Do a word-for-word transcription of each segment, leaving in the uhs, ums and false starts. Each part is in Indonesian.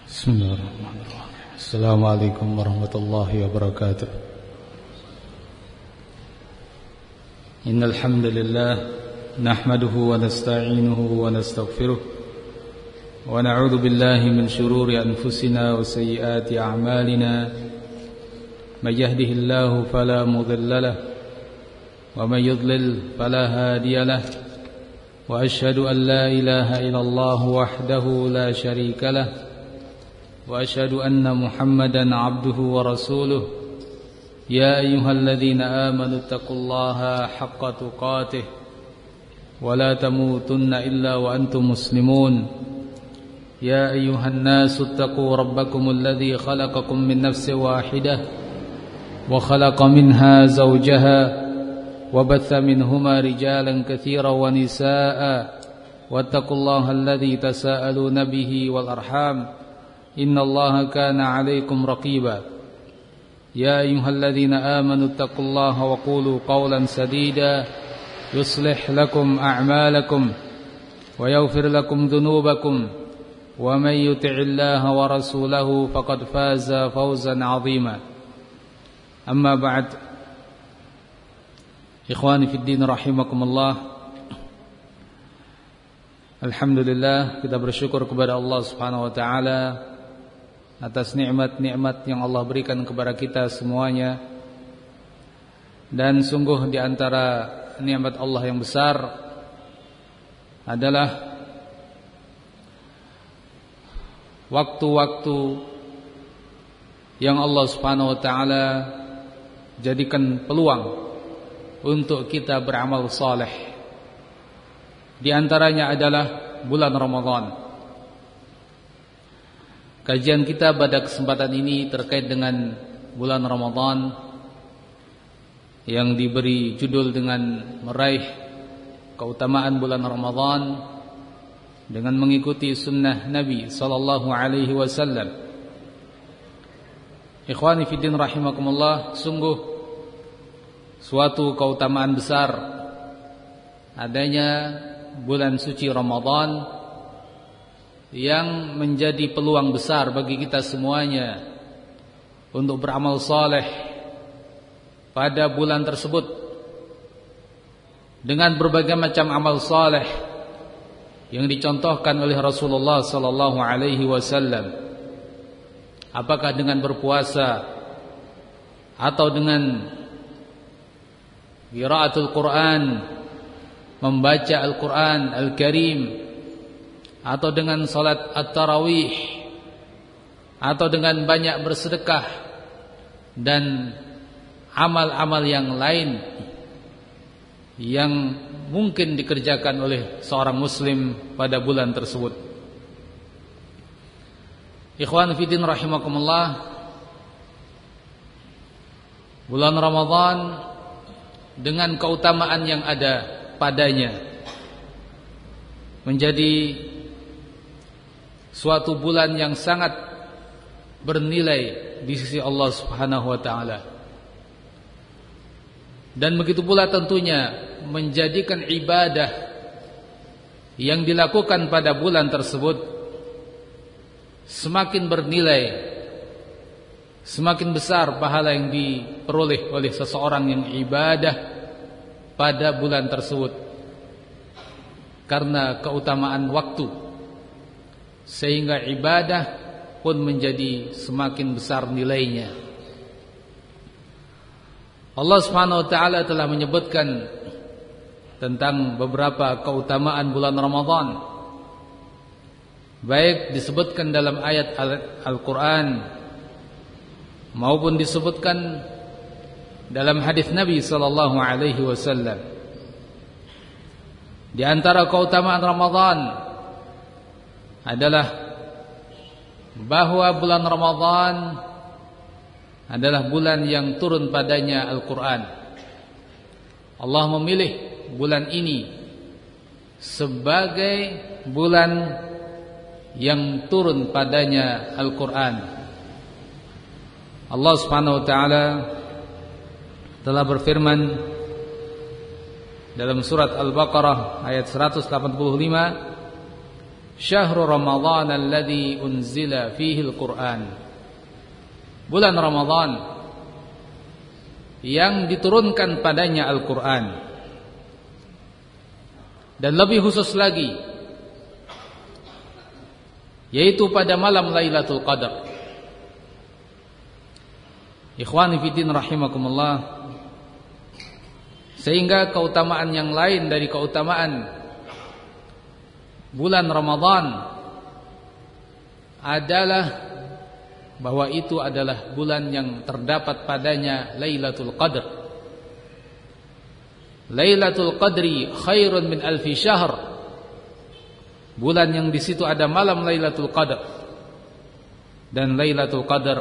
Bismillahirrahmanirrahim. Assalamualaikum warahmatullahi wabarakatuh. Innal hamdalillah nahmaduhu wa nasta'inuhu wa nastaghfiruh wa na'udzu billahi min shururi anfusina wa sayyiati a'malina. May yahdihillahu fala mudilla lahu wa may yudlil fala hadiya lahu. Wa asyhadu an la ilaha illallah wahdahu la syarika lahu wa asyhadu anna Muhammadan abduhu wa rasuluh. Ya ayyuhalladzina amanu taqullaha haqqa tuqatih wa la tamutunna illa wa antum muslimun. Ya ayyuhan nasu taqu rabbakumul ladzi khalaqakum min nafsin wahidah wa khalaqa minha zawjaha wa batha minhuma rijalan katsiran wa nisaa'a wattaqullaha alladzi tasaaluna bihi wal arham innallaha kana 'alaikum raqiba. Ya ayyuhalladzina amanu taqullaha wa qulu qawlan sadida yuslih lakum a'malakum wa yaghfir lakum dhunubakum wa may yuti'illaha wa rasulahu faqad faza fawzan 'azima. Amma ba'd. Ikhwani fid din rahimakumullah. Alhamdulillah, kita bersyukur kepada Allah Subhanahu wa taala atas nikmat-nikmat yang Allah berikan kepada kita semuanya. Dan sungguh di antara nikmat Allah yang besar adalah waktu-waktu yang Allah Subhanahu wa taala jadikan peluang untuk kita beramal saleh. Di antaranya adalah bulan Ramadan. Kajian kita pada kesempatan ini terkait dengan bulan Ramadan yang diberi judul dengan meraih keutamaan bulan Ramadan dengan mengikuti sunnah Nabi sallallahu alaihi wasallam. Ikhwani fiddin rahimakumullah, sungguh suatu keutamaan besar adanya bulan suci Ramadan yang menjadi peluang besar bagi kita semuanya untuk beramal saleh pada bulan tersebut dengan berbagai macam amal saleh yang dicontohkan oleh Rasulullah sallallahu alaihi wasallam. Apakah dengan berpuasa atau dengan qiraatul Quran, membaca Al-Quran Al-Karim, atau dengan salat at-tarawih, atau dengan banyak bersedekah dan amal-amal yang lain yang mungkin dikerjakan oleh seorang muslim pada bulan tersebut. Ikhwan fillah rahimakumullah, bulan Ramadan dengan keutamaan yang ada padanya menjadi suatu bulan yang sangat bernilai di sisi Allah Subhanahu wa taala. Dan begitu pula tentunya menjadikan ibadah yang dilakukan pada bulan tersebut semakin bernilai, semakin besar pahala yang diperoleh oleh seseorang yang ibadah pada bulan tersebut karena keutamaan waktu, sehingga ibadah pun menjadi semakin besar nilainya. Allah Subhanahu wa taala telah menyebutkan tentang beberapa keutamaan bulan Ramadan, baik disebutkan dalam ayat Al-Qur'an maupun disebutkan dalam hadis Nabi sallallahu alaihi wasallam. Di antara keutamaan Ramadan adalah bahwa bulan Ramadan adalah bulan yang turun padanya Al-Quran. Allah memilih bulan ini sebagai bulan yang turun padanya Al-Quran. Allah Subhanahu wa taala telah berfirman dalam surat Al-Baqarah ayat seratus delapan puluh lima, Syahrul Ramadhan alladzi unzila fihi al-Qur'an. Bulan Ramadan yang diturunkan padanya Al-Qur'an. Dan lebih khusus lagi, yaitu pada malam Lailatul Qadar. Ikhwani fiddin rahimakumullah. Sehingga keutamaan yang lain dari keutamaan bulan Ramadan adalah bahwa itu adalah bulan yang terdapat padanya Lailatul Qadar. Lailatul Qadri khairun min alfi syahr. Bulan yang di situ ada malam Lailatul Qadar. Dan Lailatul Qadar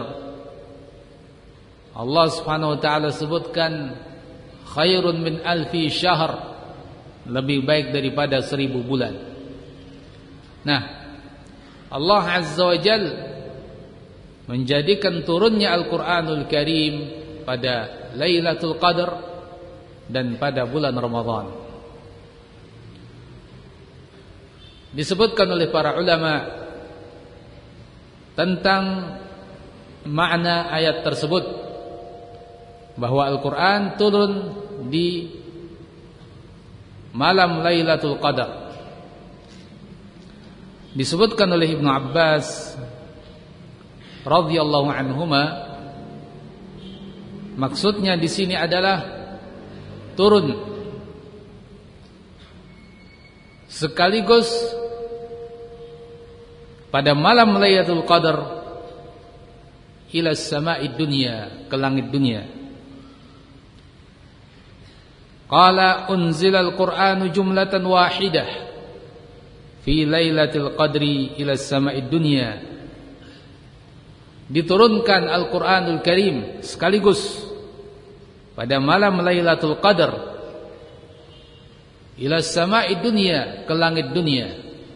Allah Subhanahu wa taala sebutkan khairun min alfi syahr, lebih baik daripada seribu bulan. Nah, Allah Azza wa Jal menjadikan turunnya Al-Quranul Karim pada Lailatul Qadar dan pada bulan Ramadan. Disebutkan oleh para ulama tentang makna ayat tersebut, bahwa Al-Quran turun di malam Lailatul Qadar. Disebutkan oleh Ibnu Abbas radhiyallahu anhuma, maksudnya di sini adalah turun sekaligus pada malam Lailatul Qadar ila sama'id dunya, ke langit dunia. Qala unzilal Qur'anu jumlatan wahidah fi lailatul qadri ila sama'id dunya. Diturunkan Al-Qur'anul Karim sekaligus pada malam Lailatul Qadar ila sama'id dunya, ke langit dunia.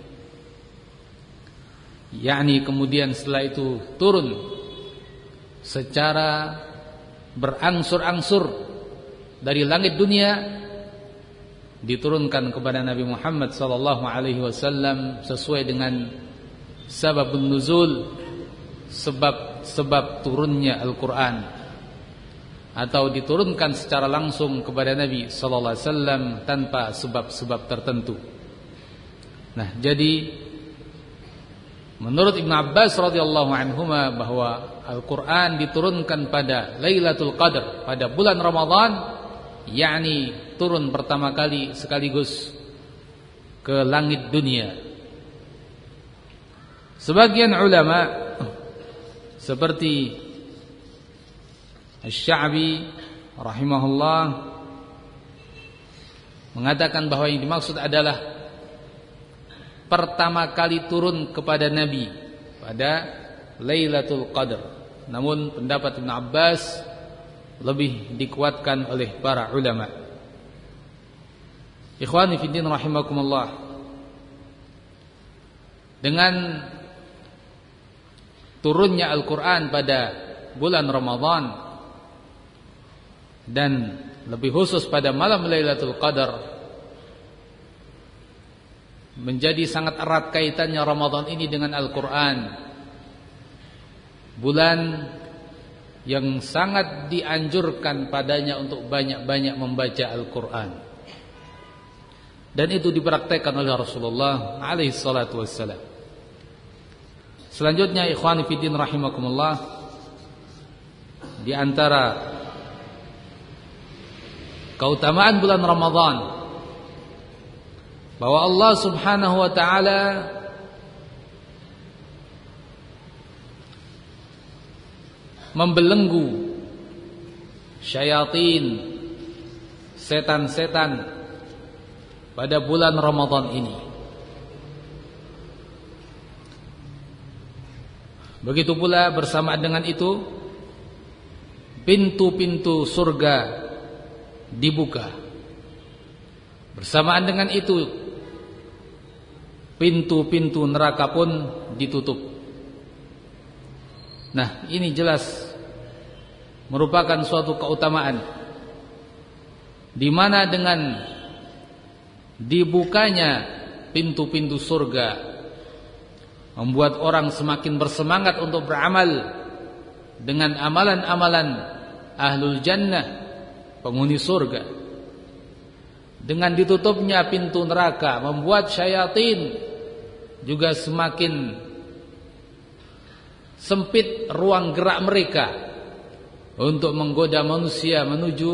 yakni kemudian setelah itu turun secara berangsur-angsur dari langit dunia, diturunkan kepada Nabi Muhammad sallallahu alaihi wasallam sesuai dengan sababun nuzul, sebab sebab turunnya Al-Qur'an, atau diturunkan secara langsung kepada Nabi sallallahu alaihi wasallam tanpa sebab-sebab tertentu. Nah, jadi menurut Ibnu Abbas radhiyallahu anhuma bahwa Al-Qur'an diturunkan pada Lailatul Qadar, pada bulan Ramadan, yakni turun pertama kali sekaligus ke langit dunia. Sebagian ulama seperti Asy-Sya'bi rahimahullah mengatakan bahwa yang dimaksud adalah pertama kali turun kepada Nabi pada Lailatul Qadar. Namun pendapat Ibnu Abbas lebih dikuatkan oleh para ulama. Ikhwani fi din rahimakumullah, dengan turunnya Al-Qur'an pada bulan Ramadan dan lebih khusus pada malam Lailatul Qadar, menjadi sangat erat kaitannya Ramadan ini dengan Al-Qur'an. Bulan yang sangat dianjurkan padanya untuk banyak-banyak membaca Al-Qur'an. Dan itu dipraktekkan oleh Rasulullah alaihi salatu wassalam. Selanjutnya ikhwani fiddin rahimakumullah, di antara keutamaan bulan Ramadan bahwa Allah Subhanahu wa taala membelenggu syayatin, setan-setan pada bulan Ramadan ini. Begitu pula bersamaan dengan itu, pintu-pintu surga dibuka. Bersamaan dengan itu, pintu-pintu neraka pun ditutup. Nah, ini jelas merupakan suatu keutamaan, di mana dengan dibukanya pintu-pintu surga membuat orang semakin bersemangat untuk beramal dengan amalan-amalan ahlul jannah, penghuni surga. Dengan ditutupnya pintu neraka membuat syayatin juga semakin sempit ruang gerak mereka untuk menggoda manusia menuju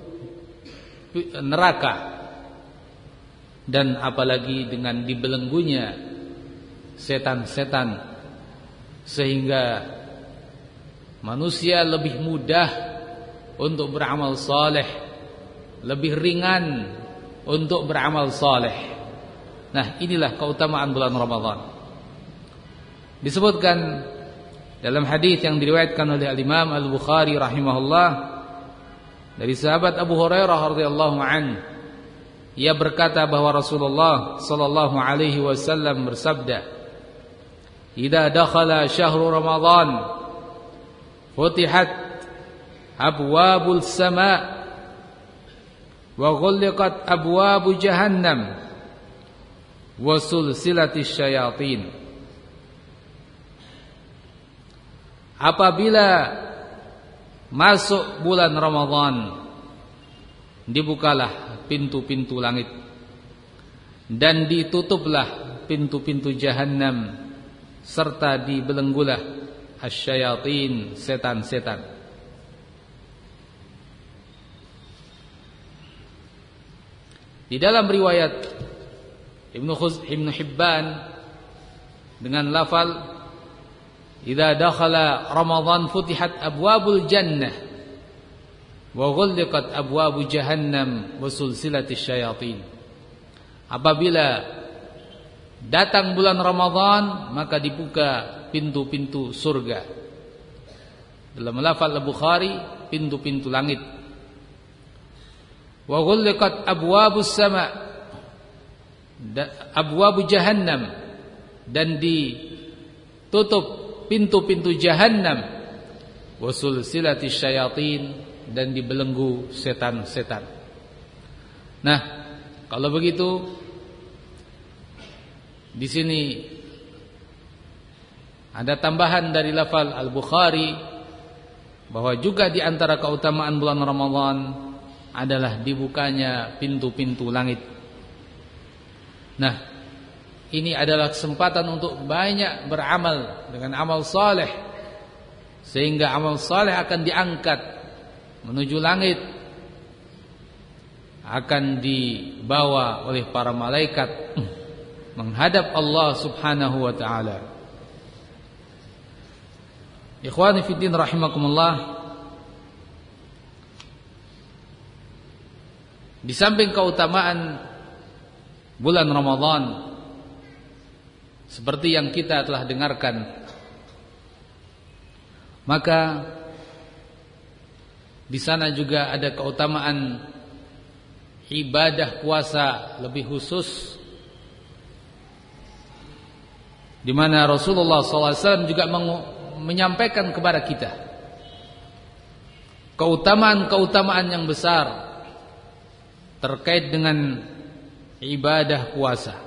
neraka. Dan apalagi dengan dibelenggunya setan-setan, sehingga manusia lebih mudah untuk beramal saleh, lebih ringan untuk beramal saleh. Nah, inilah keutamaan bulan Ramadan. Disebutkan dalam hadis yang diriwayatkan oleh Al-Imam Al-Bukhari rahimahullah dari sahabat Abu Hurairah radhiyallahu anhu, ia berkata bahwa Rasulullah sallallahu alaihi wasallam bersabda, "Idza dakhala syahrul Ramadan, futihat abwabul sama' wa ghulqat abwabu jahannam wa sulsilatis syayatin." Apabila masuk bulan Ramadan, dibukalah pintu-pintu langit dan ditutuplah pintu-pintu jahannam serta dibelenggulah asyayatin, setan-setan. Di dalam riwayat Ibnu Khuz Ibnu Hibban dengan lafal idza dakhala Ramadan futihat abwabul jannah wa ghulqat abwabu jahannam wa sulsilatis syayatin. Apabila datang bulan Ramadan, maka dibuka pintu-pintu surga. Dalam lafaz Al-Bukhari, pintu-pintu langit. Wa ghulqat abwabus sama', abwabu jahannam, dan ditutup pintu-pintu jahannam, wa sulsilatis syayatin, dan dibelenggu setan-setan. Nah, kalau begitu di sini ada tambahan dari lafal Al-Bukhari bahwa juga di antara keutamaan bulan Ramadan adalah dibukanya pintu-pintu langit. Nah, ini adalah kesempatan untuk banyak beramal dengan amal saleh, sehingga amal saleh akan diangkat menuju langit, akan dibawa oleh para malaikat menghadap Allah Subhanahu wa taala. Ikhwani fi din rahimakumullah, di samping keutamaan bulan Ramadan seperti yang kita telah dengarkan, maka di sana juga ada keutamaan ibadah puasa lebih khusus, di mana Rasulullah sallallahu alaihi wasallam juga menyampaikan kepada kita keutamaan-keutamaan yang besar terkait dengan ibadah puasa.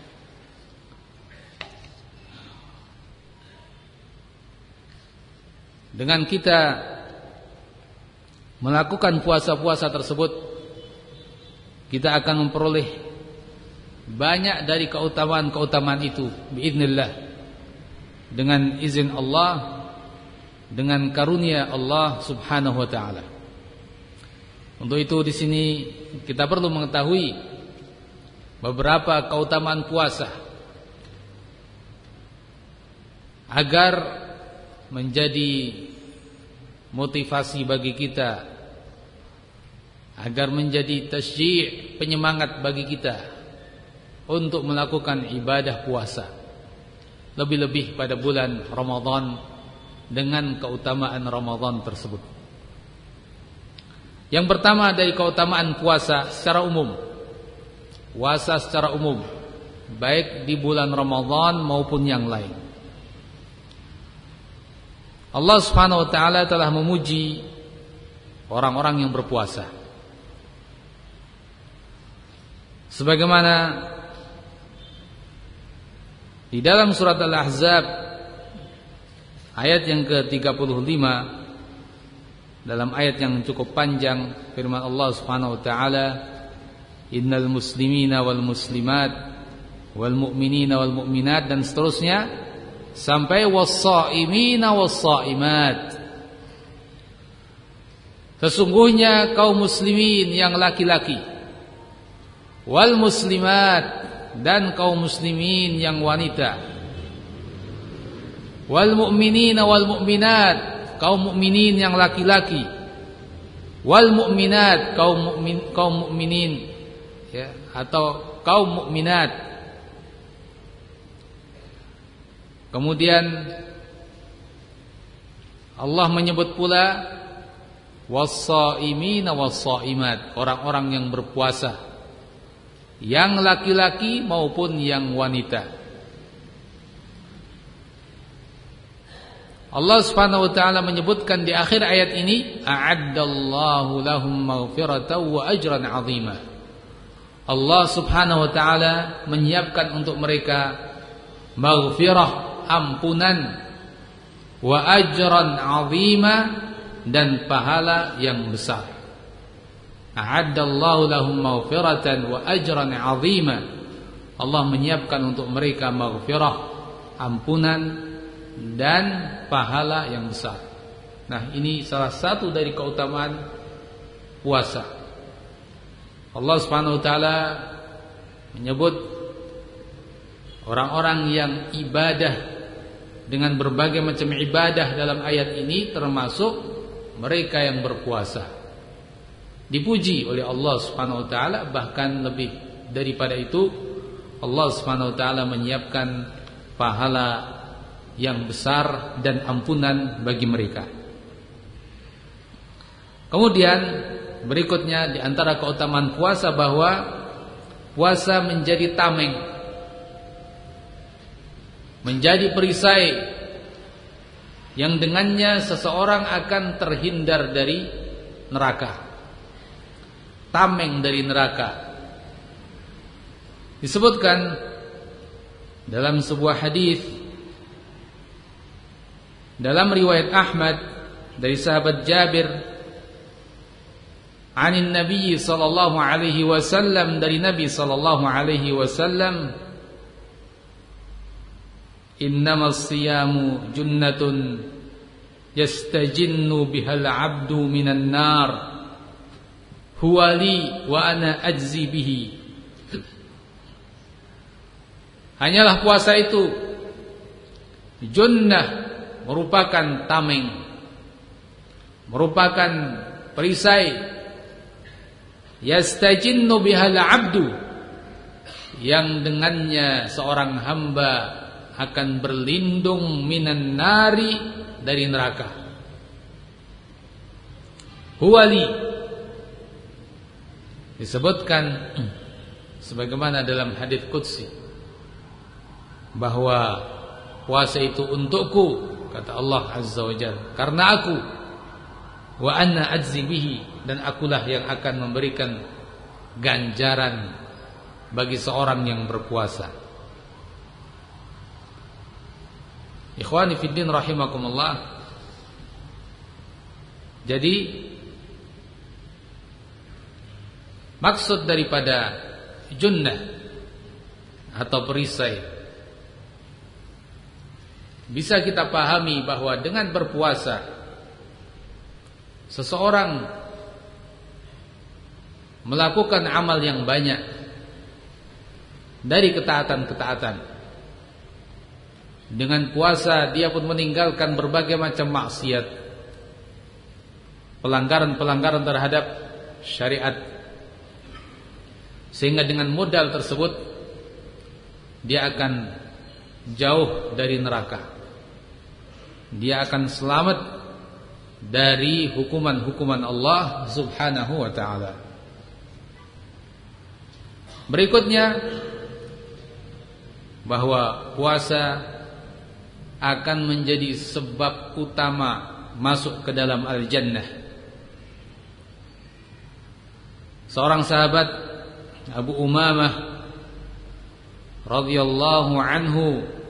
Dengan kita melakukan puasa-puasa tersebut, kita akan memperoleh banyak dari keutamaan-keutamaan itu biiznillah, dengan izin Allah, dengan karunia Allah Subhanahu wa taala. Untuk itu di sini kita perlu mengetahui beberapa keutamaan puasa agar menjadi motivasi bagi kita, agar menjadi tasyi', penyemangat bagi kita untuk melakukan ibadah puasa, lebih-lebih pada bulan Ramadan dengan keutamaan Ramadan tersebut. Yang pertama dari keutamaan puasa secara umum, puasa secara umum, baik di bulan Ramadan maupun yang lain. Allah Subhanahu wa taala telah memuji orang-orang yang berpuasa. Sebagaimana Di dalam surat Al-Ahzab ayat yang ke tiga puluh lima, dalam ayat yang cukup panjang, firman Allah Subhanahu wa taala, innal muslimina wal muslimat wal mu'minina wal mu'minat, dan seterusnya sampai was-shaimina was-shaimat. Sesungguhnya kaum muslimin yang laki-laki, wal muslimat, dan kaum muslimin yang wanita, wal mu'minina wal mu'minat, kaum mukminin yang laki-laki, wal mu'minat, kaum mukmin kaum mukminin ya, atau kaum mukminat. Kemudian Allah menyebut pula was-shaimina was-shaimat, orang-orang yang berpuasa, yang laki-laki maupun yang wanita. Allah Subhanahu wa taala menyebutkan di akhir ayat ini, a'addallahu lahum maghfiratan wa ajran 'azima. Allah Subhanahu wa taala menyiapkan untuk mereka maghfirah, ampunan, wa ajran 'azima, dan pahala yang besar. A'addallahu lahum maghfiratan wa ajran 'azima. Allah menyiapkan untuk mereka maghfirah, ampunan, dan pahala yang besar. Nah, ini salah satu dari keutamaan puasa. Allah Subhanahu wa taala menyebut orang-orang yang ibadah dengan berbagai macam ibadah dalam ayat ini, termasuk mereka yang berpuasa. Dipuji oleh Allah Subhanahu wa taala, bahkan lebih daripada itu Allah Subhanahu wa taala menyiapkan pahala yang besar dan ampunan bagi mereka. Kemudian berikutnya di antara keutamaan puasa bahwa puasa menjadi tameng, menjadi perisai yang dengannya seseorang akan terhindar dari neraka. Tameng dari neraka. Disebutkan dalam sebuah hadis dalam riwayat Ahmad dari sahabat Jabir, anin Nabi sallallahu alaihi wasallam, dari Nabi sallallahu alaihi wasallam, innamas siyamu junnatun yastajinnu bihal abdu minan nar, huwa li wa ana ajzi bihi. Hanyalah puasa itu junnah, merupakan tameng, merupakan perisai, yastajinnu bihal abdu, yang dengannya seorang hamba akan berlindung minan nari, dari neraka. Huwa li, disebutkan sebagaimana dalam hadis qudsi bahwa puasa itu untukku, kata Allah Azza wa Jalla, karena aku, wa anna ajzi bihi, dan akulah yang akan memberikan ganjaran bagi seorang yang berpuasa. Ikhwani fiddin rahimakumullah. Jadi maksud daripada junnah atau perisai bisa kita pahami bahwa dengan berpuasa seseorang melakukan amal yang banyak dari ketaatan-ketaatan. Dengan puasa dia pun meninggalkan berbagai macam maksiat, pelanggaran-pelanggaran terhadap syariat, sehingga dengan modal tersebut dia akan jauh dari neraka. Dia akan selamat dari hukuman-hukuman Allah Subhanahu wa ta'ala. Berikutnya, bahwa puasa akan menjadi sebab utama masuk ke dalam al-jannah. Seorang sahabat, Abu Umamah radhiyallahu anhu,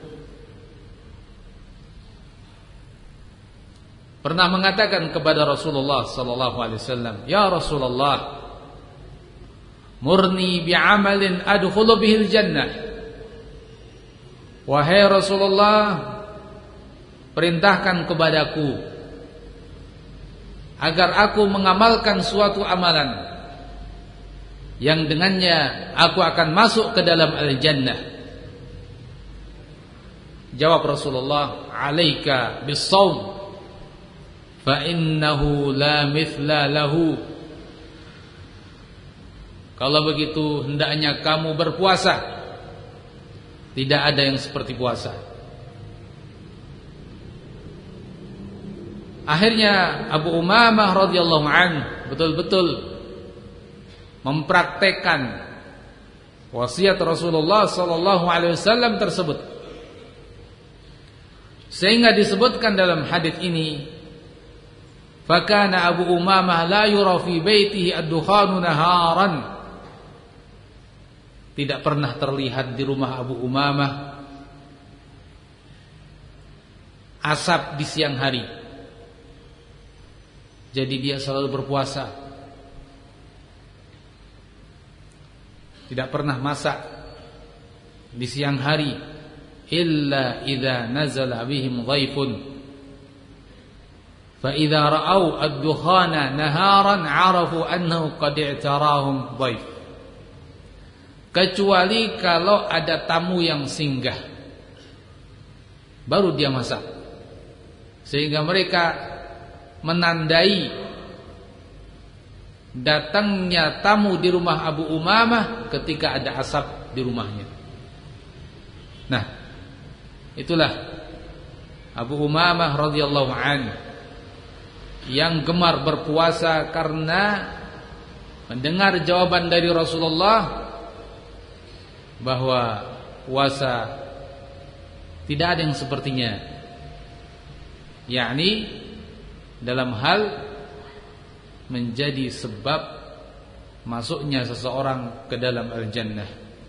pernah mengatakan kepada Rasulullah sallallahu alaihi wasallam, "Ya Rasulullah, murni bi'amalin adkhulu bihil jannah." Wahai Rasulullah, perintahkan kepadaku agar aku mengamalkan suatu amalan yang dengannya aku akan masuk ke dalam al-jannah. Jawab Rasulullah, "Alaika bis-shaum fa innahu la mithla lahu." Kalau begitu hendaknya kamu berpuasa. Tidak ada yang seperti puasa. Akhirnya Abu Umamah radhiyallahu anhu betul-betul mempraktekkan wasiat Rasulullah sallallahu alaihi wasallam tersebut. Sehingga disebutkan dalam hadis ini, fakana Abu Umamah la yura fi baitihi ad-dukhanu naharan. Tidak pernah terlihat di rumah Abu Umamah asap di siang hari. Jadi dia selalu berpuasa. Tidak pernah masak di siang hari, illa idza nazala bihim dhaifun. Fa idza ra'au ad-dukhana naharan 'arafu annahu qad i'tarahum dhaif. Kecuali kalau ada tamu yang singgah, baru dia masak. Sehingga mereka menandai datangnya tamu di rumah Abu Umamah ketika ada asap di rumahnya. Nah, itulah Abu Umamah radhiyallahu anhu yang gemar berpuasa karena mendengar jawaban dari Rasulullah bahwa puasa tidak ada yang sepertinya, yakni dalam hal menjadi sebab masuknya seseorang ke dalam al-jannah.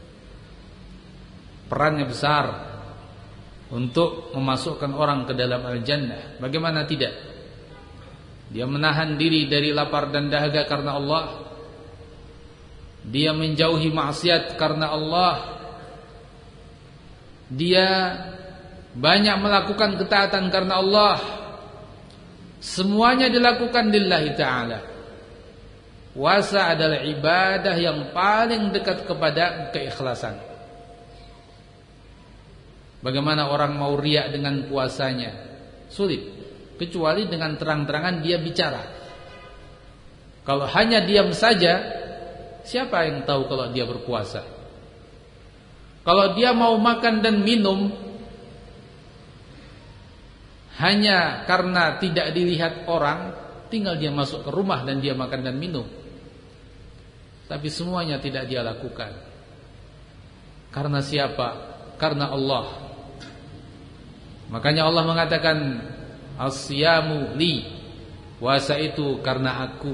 Perannya besar untuk memasukkan orang ke dalam al-jannah. Bagaimana tidak? Dia menahan diri dari lapar dan dahaga karena Allah. Dia menjauhi maksiat karena Allah. Dia banyak melakukan ketaatan karena Allah. Semuanya dilakukan lillahi ta'ala. Puasa adalah ibadah yang paling dekat kepada keikhlasan. Bagaimana orang mau riak dengan puasanya? Sulit. Kecuali dengan terang-terangan dia bicara. Kalau hanya diam saja, siapa yang tahu kalau dia berpuasa? Kalau dia mau makan dan minum hanya karena tidak dilihat orang, tinggal dia masuk ke rumah dan dia makan dan minum. Tapi semuanya tidak dia lakukan. Karena siapa? Karena Allah. Makanya Allah mengatakan, as-siyamu li, puasa itu karena aku.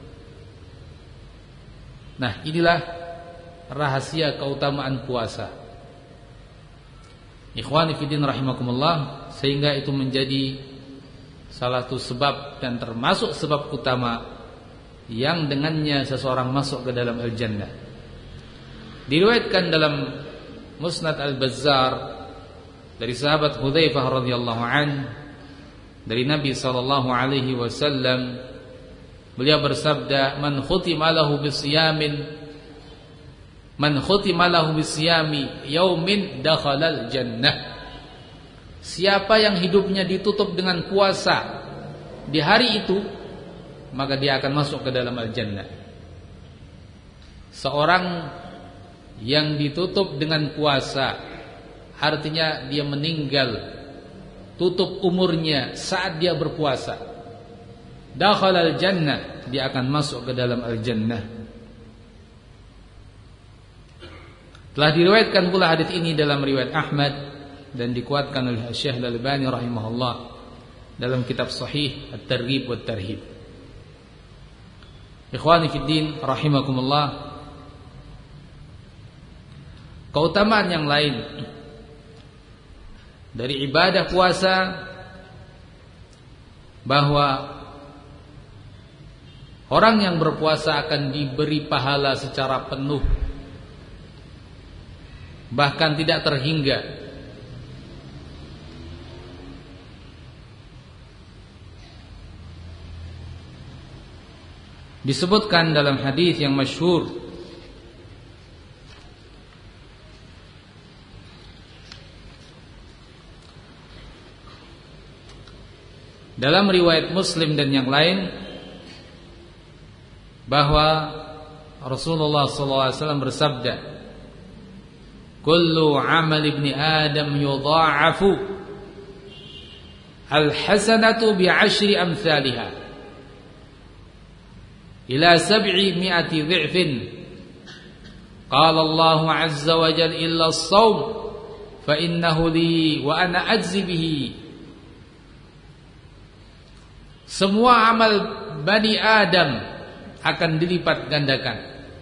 Nah, inilah rahasia keutamaan puasa. Ikhwani fillah rahimakumullah, sehingga itu menjadi salah satu sebab dan termasuk sebab utama yang dengannya seseorang masuk ke dalam al-jannah. Diriwayatkan dalam Musnad Al-Bazzar dari sahabat Hudzaifah radhiyallahu anhu dari Nabi sallallahu alaihi wasallam, beliau bersabda, man khutima lahu bisiyamin man khutima lahu bisiyami yaumin dakhalal jannah. Siapa yang hidupnya ditutup dengan puasa di hari itu, maka dia akan masuk ke dalam al-jannah. Seorang yang ditutup dengan puasa, artinya dia meninggal, tutup umurnya saat dia berpuasa. Dakhalal jannah, dia akan masuk ke dalam al-jannah. Telah diriwayatkan pula hadis ini dalam riwayat Ahmad dan dikuatkan oleh Syekh Al-Albani rahimahullah dalam kitab Sahih At-Targhib wa At-Tarhib. Ikhwani fid din rahimakumullah, keutamaan yang lain dari ibadah puasa bahwa orang yang berpuasa akan diberi pahala secara penuh, bahkan tidak terhingga. Disebutkan dalam hadis yang masyhur dalam riwayat Muslim dan yang lain bahwa Rasulullah sallallahu alaihi wasallam bersabda, "Kullu 'amal ibni Adam yudha'afu al-hasanatu bi'ashri amsalha ila sab'i mi'ati dhi'fin." Qala Allah 'azza wa jalla illa as-shaum fa innahu li wa ana ajzi bihi. Semua amal Bani Adam akan dilipat gandakan.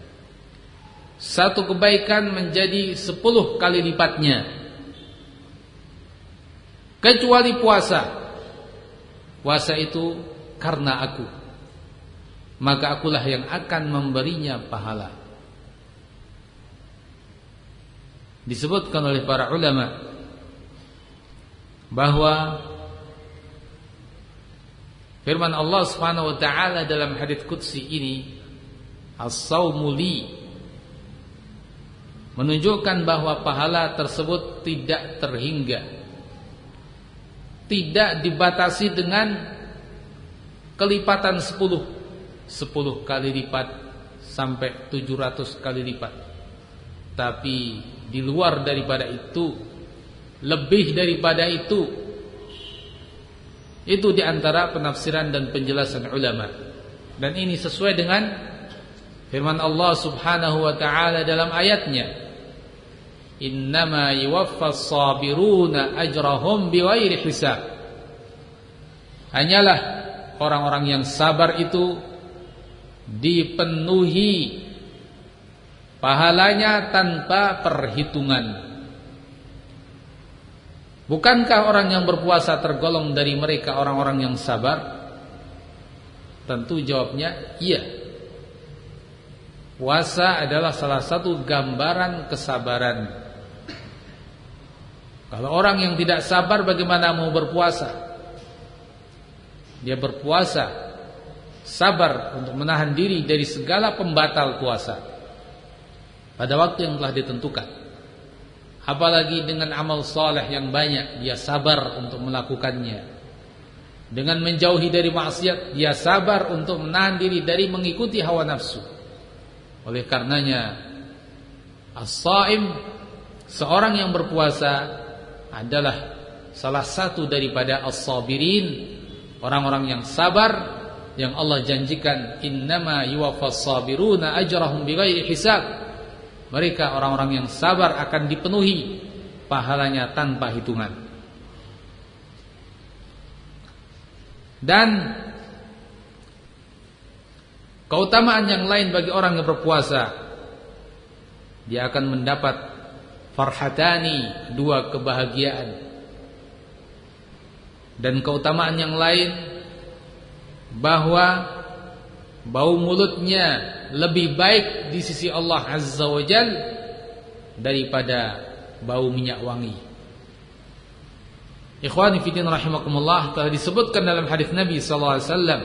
Satu kebaikan menjadi sepuluh kali lipatnya, kecuali puasa. Puasa itu karena aku, maka akulah yang akan memberinya pahala. Disebutkan oleh para ulama bahwa firman Allah Subhanahu wa taala dalam hadits qudsi ini, as-shaumu li, menunjukkan bahwa pahala tersebut tidak terhingga, tidak dibatasi dengan kelipatan sepuluh sepuluh kali lipat sampai tujuh ratus kali lipat, tapi di luar daripada itu, lebih daripada itu. Itu diantara penafsiran dan penjelasan ulama. Dan ini sesuai dengan firman Allah Subhanahu wa ta'ala dalam ayatnya, "Innama yuwaffas sabiruna ajrahum bighairi hisab." Hanyalah orang-orang yang sabar itu dipenuhi pahalanya tanpa perhitungan. Bukankah orang yang berpuasa tergolong dari mereka orang-orang yang sabar? Tentu jawabnya iya. Puasa adalah salah satu gambaran kesabaran. Kalau orang yang tidak sabar, bagaimana mau berpuasa? Dia berpuasa, sabar untuk menahan diri dari segala pembatal puasa pada waktu yang telah ditentukan. Apalagi dengan amal saleh yang banyak, dia sabar untuk melakukannya. Dengan menjauhi dari maksiat, dia sabar untuk menahan diri dari mengikuti hawa nafsu. Oleh karenanya, as-shaim, seorang yang berpuasa, adalah salah satu daripada as-sabirin, orang-orang yang sabar, yang Allah janjikan, innama yuwaffas sabiruna ajrahum bighairi hisab. Mereka orang-orang yang sabar akan dipenuhi pahalanya tanpa hitungan. Dan keutamaan yang lain bagi orang yang berpuasa, dia akan mendapat farhatani, dua kebahagiaan. Dan keutamaan yang lain, bahwa bau mulutnya lebih baik di sisi Allah Azza wa Jal daripada bau minyak wangi. Ikhwani fi din rahimakumullah, telah disebutkan dalam hadis Nabi sallallahu alaihi wasallam,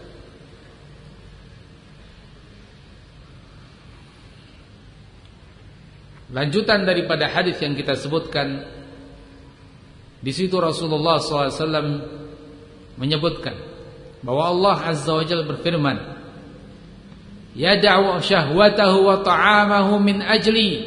lanjutan daripada hadis yang kita sebutkan. Di situ Rasulullah sallallahu alaihi wasallam menyebutkan bahwa Allah Azza wa Jalla berfirman, yada'u syahwatahu wa ta'amahu min ajli.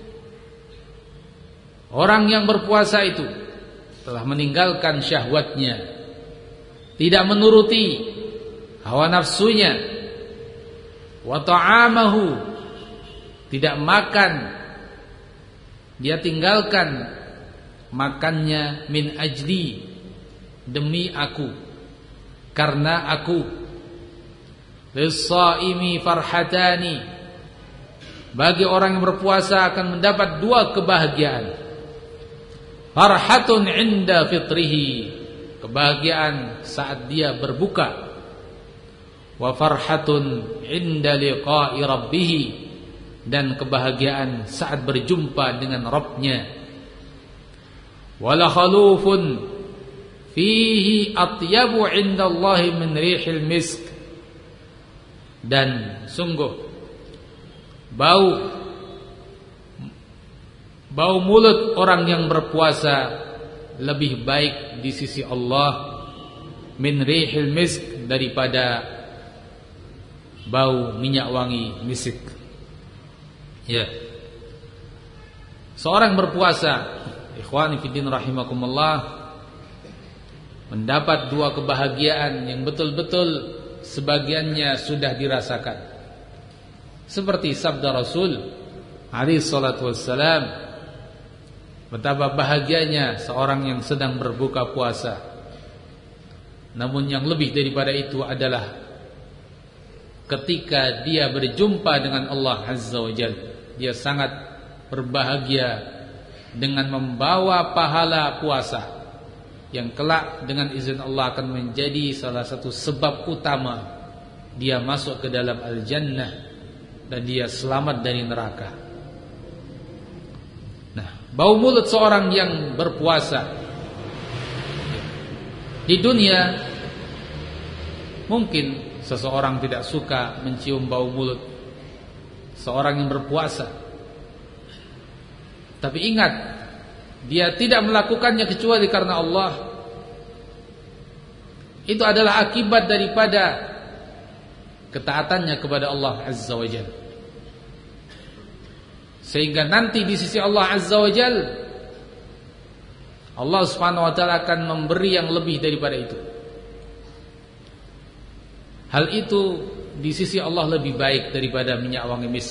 Orang yang berpuasa itu telah meninggalkan syahwatnya, tidak menuruti hawa nafsunya, wa ta'amahu, tidak makan, dia tinggalkan makannya min ajli, demi aku, karena aku. Lis-shaimi farhatani, bagi orang yang berpuasa akan mendapat dua kebahagiaan. Farhatun inda fitrihi, kebahagiaan saat dia berbuka, wa farhatun inda liqa'i rabbih, dan kebahagiaan saat berjumpa dengan Rabbnya, wala khalufun fihi atyabu indallahi min rihil misk, dan sungguh bau bau mulut orang yang berpuasa lebih baik di sisi Allah min rihil misk, daripada bau minyak wangi misik. Ya. Seorang berpuasa, ikhwani fiddin rahimakumullah, mendapat dua kebahagiaan yang betul-betul sebagiannya sudah dirasakan. Seperti sabda Rasul alaihi salatu wassalam, betapa bahagianya seorang yang sedang berbuka puasa. Namun yang lebih daripada itu adalah ketika dia berjumpa dengan Allah Azza wa Jalla, dia sangat berbahagia dengan membawa pahala puasa yang kelak dengan izin Allah akan menjadi salah satu sebab utama dia masuk ke dalam al-jannah dan dia selamat dari neraka. Nah, bau mulut seorang yang berpuasa di dunia, mungkin seseorang tidak suka mencium bau mulut seorang yang berpuasa. Tapi ingat, dia tidak melakukannya kecuali karena Allah. Itu adalah akibat daripada ketaatannya kepada Allah Azza wa Jalla. Sehingga nanti di sisi Allah Azza wa Jalla, Allah Subhanahu wa taala akan memberi yang lebih daripada itu. Hal itu di sisi Allah lebih baik daripada minyak wangi misk.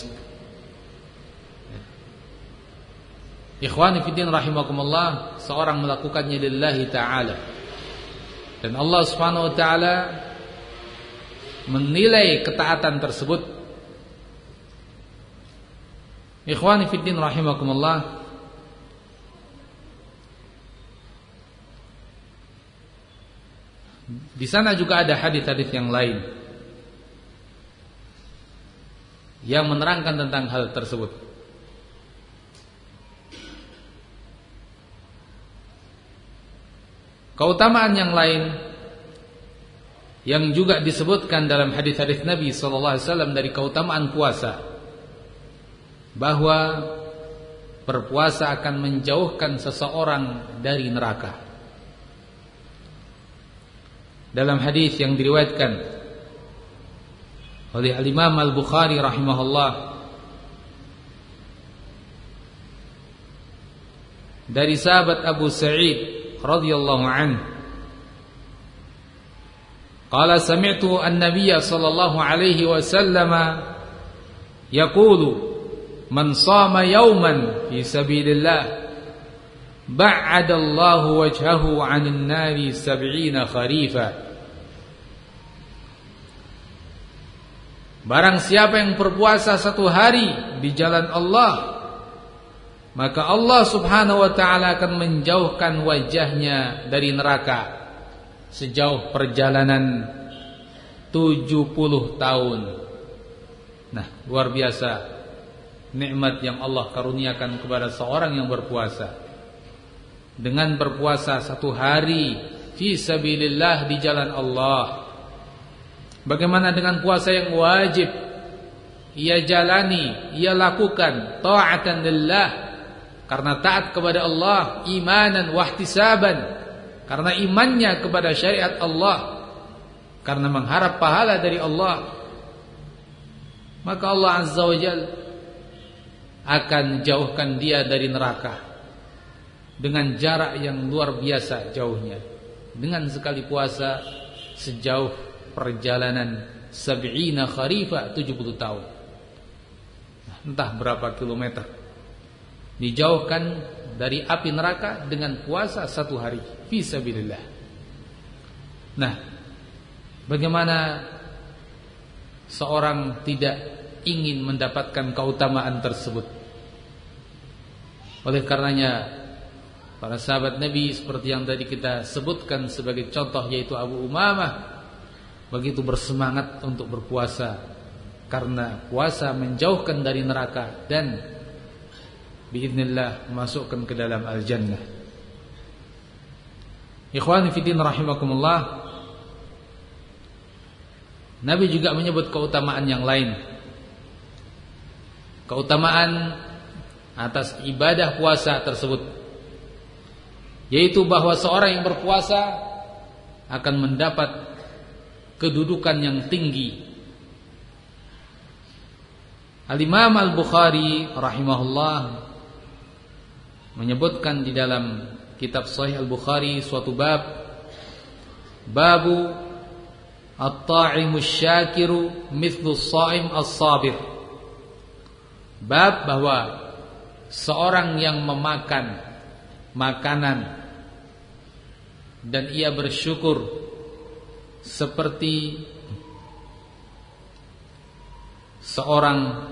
Ikhwani fiddin rahimakumullah, seorang melakukannya lillahi ta'ala, dan Allah Subhanahu wa taala menilai ketaatan tersebut. Ikhwani fiddin rahimakumullah, di sana juga ada hadis-hadis yang lain yang menerangkan tentang hal tersebut. Keutamaan yang lain yang juga disebutkan dalam hadis-hadis Nabi sallallahu alaihi wasallam dari keutamaan puasa, bahwa berpuasa akan menjauhkan seseorang dari neraka. Dalam hadis yang diriwayatkan oleh Al-Imam Al-Bukhari rahimahullah dari sahabat Abu Sa'id radhiyallahu anhu, qala sami'tu an-nabiy sallallahu alaihi wasallam yaqulu man shama yawman fi sabilillah ba'adallahu wajhahu 'anil nari sab'ina kharifa. Barang siapa yang berpuasa satu hari di jalan Allah, maka Allah Subhanahu wa ta'ala akan menjauhkan wajahnya dari neraka sejauh perjalanan tujuh puluh tahun. Nah, luar biasa nikmat yang Allah karuniakan kepada seorang yang berpuasa. Dengan berpuasa satu hari fi sabilillah, di jalan Allah. Bagaimana dengan puasa yang wajib? Ia jalani, ia lakukan ta'atan lillah, karena taat kepada Allah, imanan wahtisaban, karena imannya kepada syariat Allah, karena mengharap pahala dari Allah. Maka Allah Azza wa Jalla akan jauhkan dia dari neraka dengan jarak yang luar biasa jauhnya. Dengan sekali puasa sejauh perjalanan sab'ina kharifa, tujuh puluh tahun. Entah berapa kilometer dijauhkan dari api neraka dengan puasa satu hari fi sabilillah. Nah, bagaimana seorang tidak ingin mendapatkan keutamaan tersebut? Oleh karenanya Para sahabat Nabi seperti yang tadi kita sebutkan sebagai contoh, yaitu Abu Umamah, begitu bersemangat untuk berpuasa karena puasa menjauhkan dari neraka dan biidznillah memasukkan ke dalam al-jannah. Ikhwani fillah rahimakumullah, Nabi juga menyebut keutamaan yang lain. Keutamaan atas ibadah puasa tersebut, yaitu bahwa seorang yang berpuasa akan mendapat kedudukan yang tinggi. Al-Imam Al-Bukhari rahimahullah menyebutkan di dalam kitab Sahih Al-Bukhari suatu bab, babu at-ta'imus syakiru mithlu as-sha'im as-sabir. Bab bahwa seorang yang memakan makanan dan ia bersyukur seperti seorang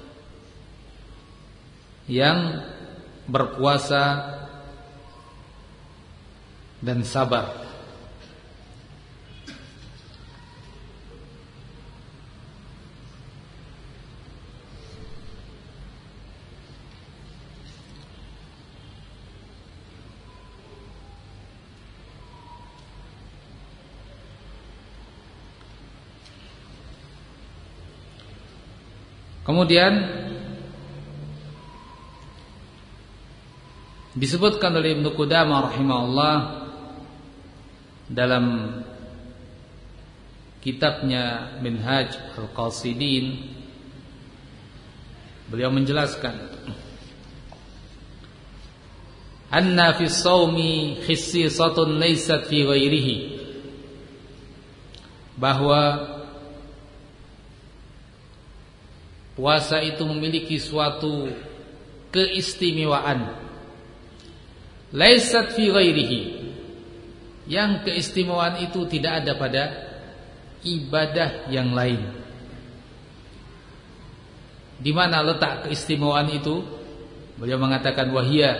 yang berpuasa dan sabar. Kemudian disebutkan oleh Ibnu Qudamah rahimahullah dalam kitabnya Minhaj Al-Qasidin, beliau menjelaskan anna fi shaumi khissisatun laysat fi ghairihi, bahwa puasa itu memiliki suatu keistimewaan, laysat fi ghairihi, yang keistimewaan itu tidak ada pada ibadah yang lain. Di mana letak keistimewaan itu? Beliau mengatakan wahia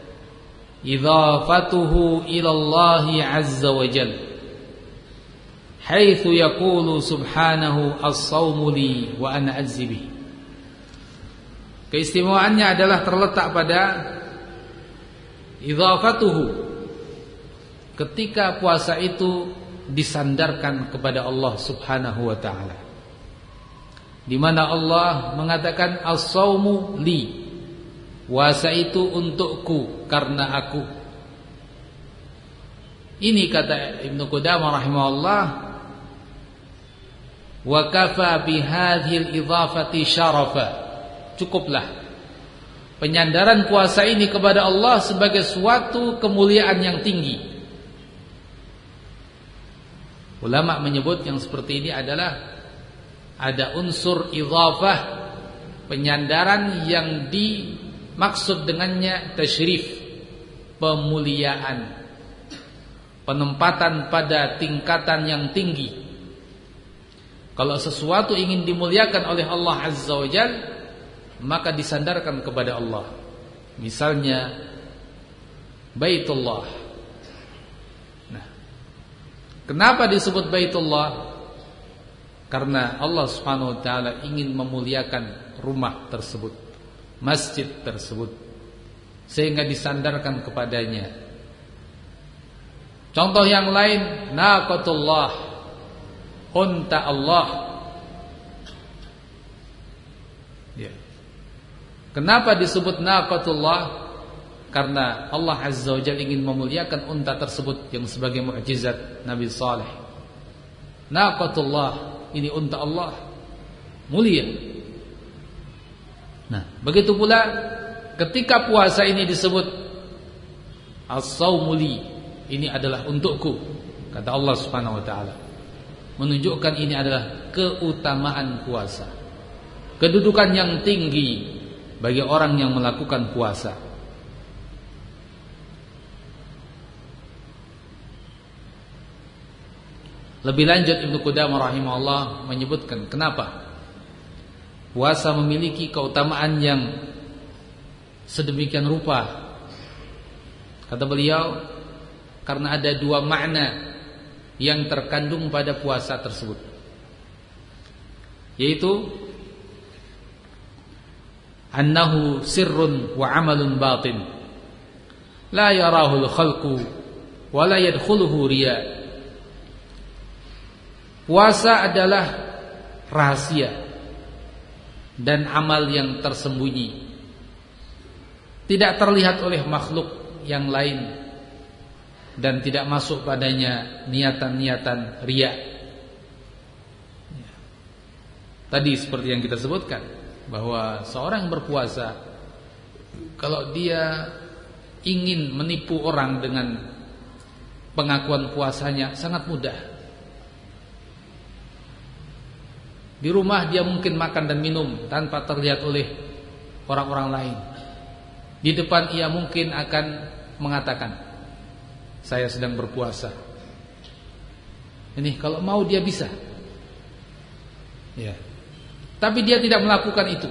idhafatuhu ila Allah azza wa jalla, haitsu yaqulu subhanahu as-shaumu li wa ana ajzi bihi. Keistimewaannya adalah terletak pada idhafatuhu, ketika puasa itu disandarkan kepada Allah subhanahu wa ta'ala, di mana Allah mengatakan as-shaumu li, puasa itu untukku karena aku. Ini kata Ibnu Qudamah rahimahullah, wa kafa bi hadhil idhafati syarafa, cukuplah penyandaran puasa ini kepada Allah sebagai suatu kemuliaan yang tinggi. Ulama menyebut yang seperti ini adalah ada unsur idhafah, penyandaran yang dimaksud dengannya tasyrif, pemuliaan, penempatan pada tingkatan yang tinggi. Kalau sesuatu ingin dimuliakan oleh Allah azza wa jalla, maka disandarkan kepada Allah. Misalnya Baitullah. Nah, kenapa disebut Baitullah? Karena Allah Subhanahu wa taala ingin memuliakan rumah tersebut, masjid tersebut, sehingga disandarkan kepadanya. Contoh yang lain, naqatullah, unta Allah. Ya. Kenapa disebut naqatullah? Karena Allah azza wa jalla ingin memuliakan unta tersebut yang sebagai mukjizat Nabi Saleh. Naqatullah, ini unta Allah, mulia. Nah, begitu pula ketika puasa ini disebut as-shaumu li, ini adalah untukku, kata Allah Subhanahu wa taala, menunjukkan ini adalah keutamaan puasa, kedudukan yang tinggi bagi orang yang melakukan puasa. Lebih lanjut Ibnu Qudamah rahimahullah menyebutkan kenapa puasa memiliki keutamaan yang sedemikian rupa. Kata beliau, karena ada dua makna yang terkandung pada puasa tersebut, yaitu annahu sirrun wa amalun batin la yarahu al-khalqu wa la yadkhuluhu riya. Puasa adalah rahasia dan amal yang tersembunyi, tidak terlihat oleh makhluk yang lain, dan tidak masuk padanya niatan-niatan riya. Tadi seperti yang kita sebutkan, bahwa seorang berpuasa, kalau dia ingin menipu orang dengan pengakuan puasanya, sangat mudah. Di rumah dia mungkin makan dan minum tanpa terlihat oleh orang-orang lain. Di depan ia mungkin akan mengatakan, saya sedang berpuasa. Ini kalau mau dia bisa, ya. Tapi dia tidak melakukan itu.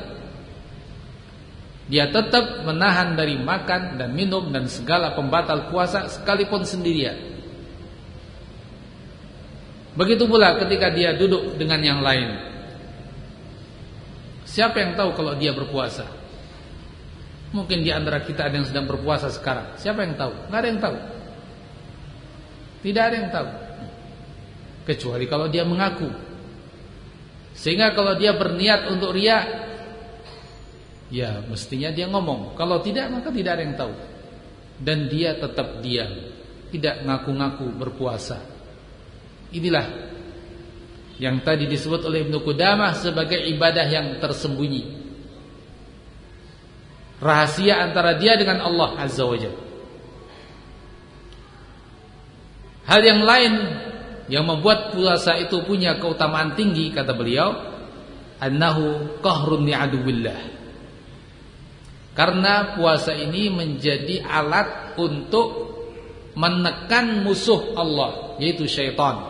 Dia tetap menahan dari makan dan minum dan segala pembatal puasa, sekalipun sendirian. Begitu pula ketika dia duduk dengan yang lain. Siapa yang tahu kalau dia berpuasa? Mungkin di antara kita ada yang sedang berpuasa sekarang. Siapa yang tahu? Tidak ada yang tahu. Tidak ada yang tahu, kecuali kalau dia mengaku. Sehingga kalau dia berniat untuk riya, ya mestinya dia ngomong. Kalau tidak, maka tidak ada yang tahu. Dan dia tetap diam, tidak ngaku-ngaku berpuasa. Inilah yang tadi disebut oleh Ibnu Qudamah sebagai ibadah yang tersembunyi, rahasia antara dia dengan Allah Azza wa Jalla. Hal yang lain yang membuat puasa itu punya keutamaan tinggi, kata beliau, annahu qahrun li'aduwillah. Karena puasa ini menjadi alat untuk menekan musuh Allah, yaitu syaitan.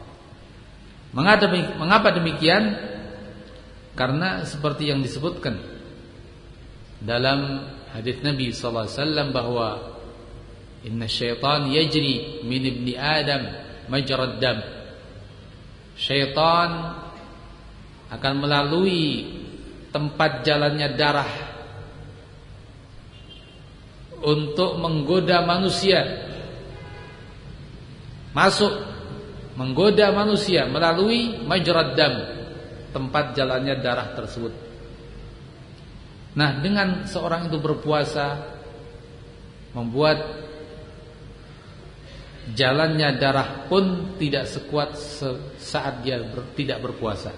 Mengapa demikian? Karena seperti yang disebutkan dalam hadis Nabi sallallahu alaihi wasallam bahwa inna syaitan yajri min ibni Adam majrad dam. Syaitan akan melalui tempat jalannya darah untuk menggoda manusia, masuk menggoda manusia melalui majrad dam, tempat jalannya darah tersebut. Nah, dengan seorang itu berpuasa, membuat jalannya darah pun tidak sekuat saat dia ber, tidak berpuasa,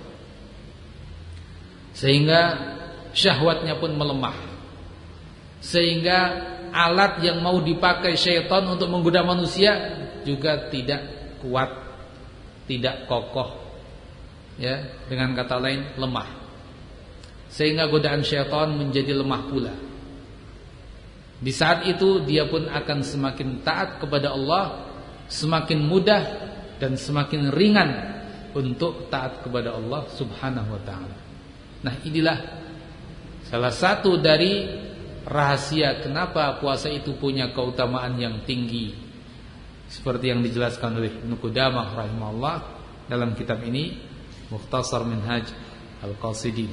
sehingga syahwatnya pun melemah, sehingga alat yang mau dipakai syaitan untuk menggoda manusia juga tidak kuat, tidak kokoh, ya, dengan kata lain lemah, sehingga godaan syaitan menjadi lemah pula. Di saat itu dia pun akan semakin taat kepada Allah, semakin mudah dan semakin ringan untuk taat kepada Allah Subhanahu wa ta'ala. Nah, inilah salah satu dari rahasia kenapa puasa itu punya keutamaan yang tinggi, seperti yang dijelaskan oleh Ibnu Qudamah rahimahullah dalam kitab ini, Mukhtasar Minhaj Al-Qasidin.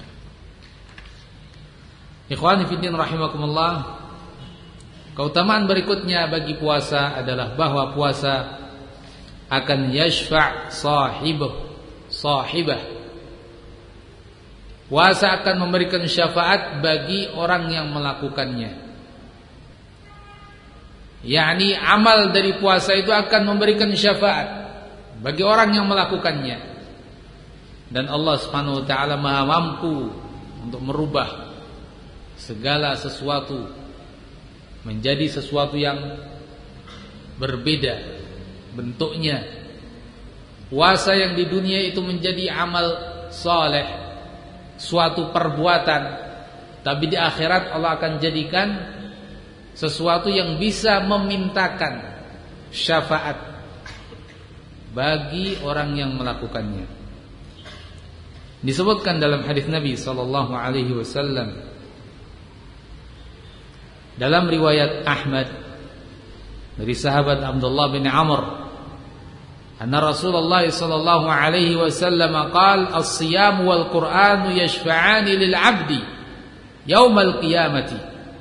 Ikhwani fiddin rahimakumullah, keutamaan berikutnya bagi puasa adalah bahwa puasa akan yashfa' sahibah sahibah. Puasa akan memberikan syafaat bagi orang yang melakukannya. yakni amal dari puasa itu akan memberikan syafaat bagi orang yang melakukannya. Dan Allah Subhanahu wa taala Maha mampu untuk merubah segala sesuatu menjadi sesuatu yang berbeda bentuknya. Puasa yang di dunia itu menjadi amal saleh, suatu perbuatan, tapi di akhirat Allah akan jadikan sesuatu yang bisa memintakan syafaat bagi orang yang melakukannya. Disebutkan dalam hadis Nabi sallallahu alaihi wasallam dalam riwayat Ahmad dari sahabat Abdullah bin Amr, anna Rasulullah sallallahu alaihi wasallam qala as-siyam wal Qur'an yashfa'ani lil 'abdi yaumal qiyamati.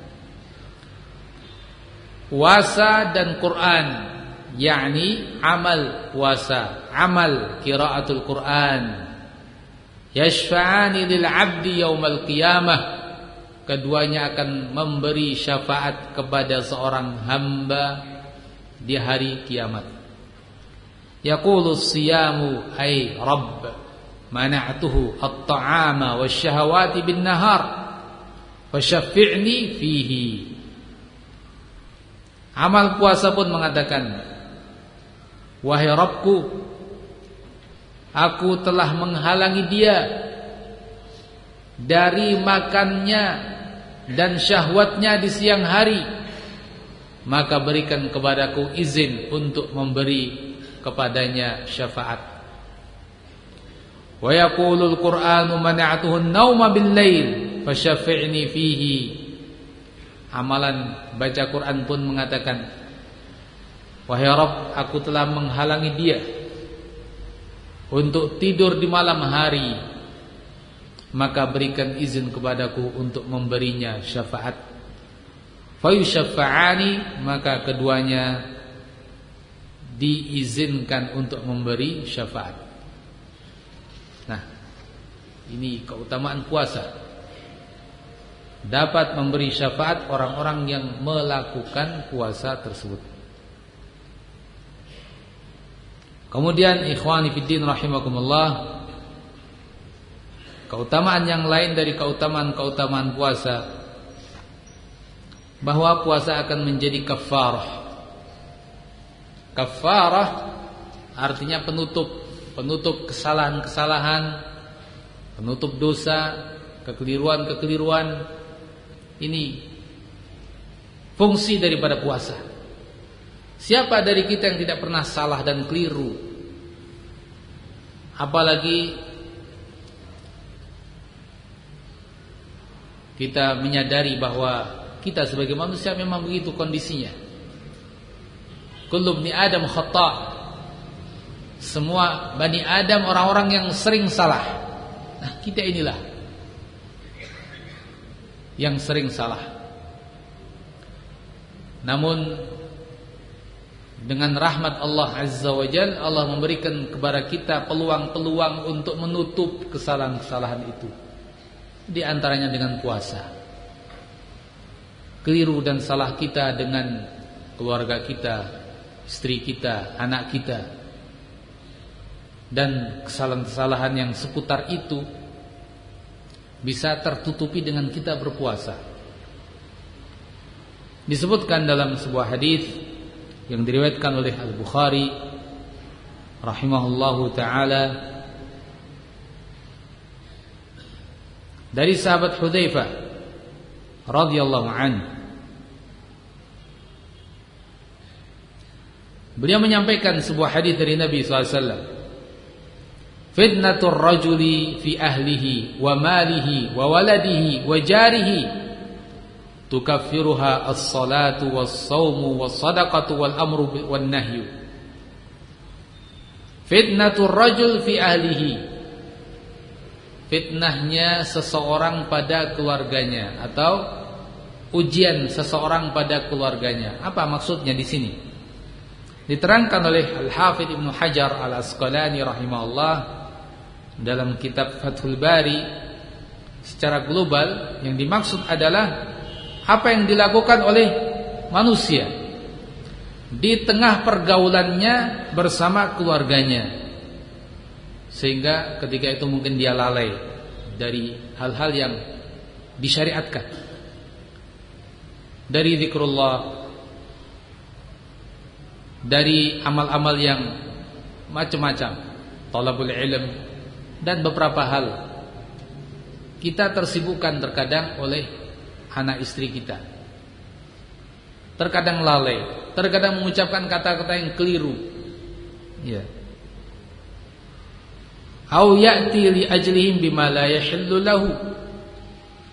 Puasa dan Quran, yakni amal puasa, amal qiraatul Quran, yashfa'ani lil 'abdi yaumal qiyamah, keduanya akan memberi syafaat kepada seorang hamba di hari kiamat. Yaqulu as-siyamu ay rabb mana'tuhu at-ta'ama wasyahawati bin nahar fashaffi'ni fihi. Amal puasa pun mengatakan, wahai Rabbku, aku telah menghalangi dia dari makannya dan syahwatnya di siang hari, maka berikan kepadaku izin untuk memberi kepadanya syafaat. Wa yaqulul Qur'anu mana'tuhu an-nauma bil-lail fashaffi'ni fihi. Amalan baca Quran pun mengatakan, wahai Rabb, aku telah menghalangi dia untuk tidur di malam hari, maka berikan izin kepadaku untuk memberinya syafaat. Fayushaffa'ani, maka keduanya diizinkan untuk memberi syafaat. Nah, ini keutamaan puasa. Dapat memberi syafaat orang-orang yang melakukan puasa tersebut. Kemudian ikhwani fiddin rahimakumullah, keutamaan yang lain dari keutamaan-keutamaan puasa, bahwa puasa akan menjadi kafarah. Kafarah artinya penutup, penutup kesalahan-kesalahan, penutup dosa, kekeliruan-kekeliruan. Ini fungsi daripada puasa. Siapa dari kita yang tidak pernah salah dan keliru? Apalagi kita menyadari bahwa kita sebagai manusia memang begitu kondisinya. Kullu bani Adam khata'. Semua Bani Adam orang-orang yang sering salah. Nah, kita inilah yang sering salah. Namun dengan rahmat Allah Azza wa Jalla, Allah memberikan kepada kita peluang-peluang untuk menutup kesalahan-kesalahan itu. Di antaranya dengan puasa. Keliru dan salah kita dengan keluarga kita, istri kita, anak kita, dan kesalahan-kesalahan yang seputar itu bisa tertutupi dengan kita berpuasa. Disebutkan dalam sebuah hadis yang diriwayatkan oleh Al-Bukhari rahimahullahu taala dari sahabat Hudzaifah radhiyallahu anhu. Beliau menyampaikan sebuah hadis dari Nabi sallallahu alaihi wasallam. Fitnatur rajuli fi ahlihi wa malihi wa waladihi wa jarihi tukaffiruha as-salatu was-sawmu was-sadaqatu wal-amru wan-nahyu. Fitnatur rajul fi ahlihi, fitnahnya seseorang pada keluarganya atau ujian seseorang pada keluarganya. Apa maksudnya di sini? Diterangkan oleh Al-Hafidz Ibnu Hajar Al-Asqalani rahimahullah dalam kitab Fathul Bari. Secara global yang dimaksud adalah apa yang dilakukan oleh manusia di tengah pergaulannya bersama keluarganya, sehingga ketika itu mungkin dia lalai dari hal-hal yang disyariatkan, dari zikrullah, dari amal-amal yang macam-macam, talabul ilm, dan beberapa hal. Kita tersibukkan terkadang oleh anak istri kita, terkadang lalai, terkadang mengucapkan kata-kata yang keliru, ya. Au ya'ti li ajlihim bima la yahillu lahu,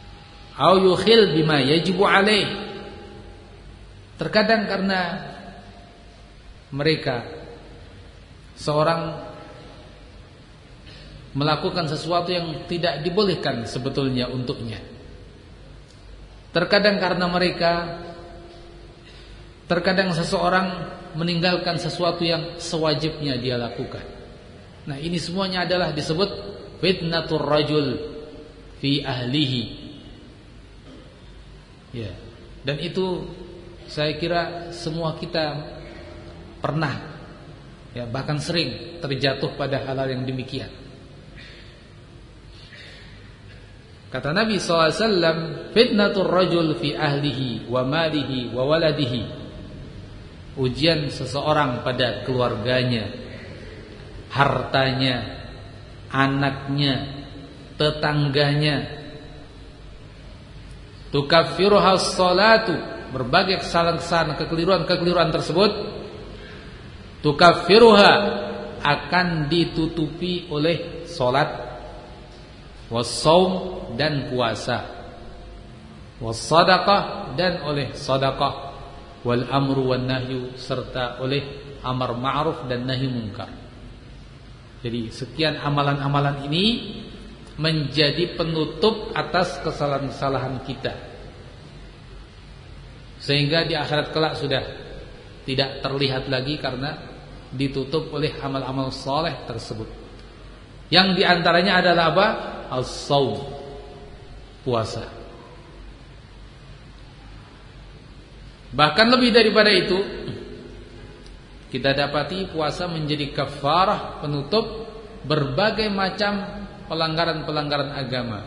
au yukhil bima yajibu alaih. Terkadang karena mereka seorang melakukan sesuatu yang tidak dibolehkan sebetulnya untuknya. Terkadang karena mereka, terkadang seseorang meninggalkan sesuatu yang sewajibnya dia lakukan. Nah, ini semuanya adalah disebut fitnatur rajul fi ahlihi. Ya, dan itu saya kira semua kita pernah, ya, bahkan sering terjatuh pada hal-hal yang demikian. Kata Nabi shallallahu alaihi wasallam, fitnatur rajul fi ahlihi wa malihi wa waladihi. Ujian seseorang pada keluarganya, hartanya, anaknya, tetangganya. Tukaffiruha as-salatu, berbagai kesalahan-kesalahan, kekeliruan-kekeliruan tersebut tukaffiruha, akan ditutupi oleh salat, was-shaum, dan puasa, was-shadaqah, dan oleh sedekah, wal amru wan nahyu, serta oleh amar ma'ruf dan nahi munkar. Jadi sekian amalan-amalan ini menjadi penutup atas kesalahan-kesalahan kita, sehingga di akhirat kelak sudah tidak terlihat lagi karena ditutup oleh amal-amal saleh tersebut. Yang diantaranya adalah apa? As-shaum, puasa. Bahkan lebih daripada itu, kita dapati puasa menjadi kafarah, penutup berbagai macam pelanggaran-pelanggaran agama.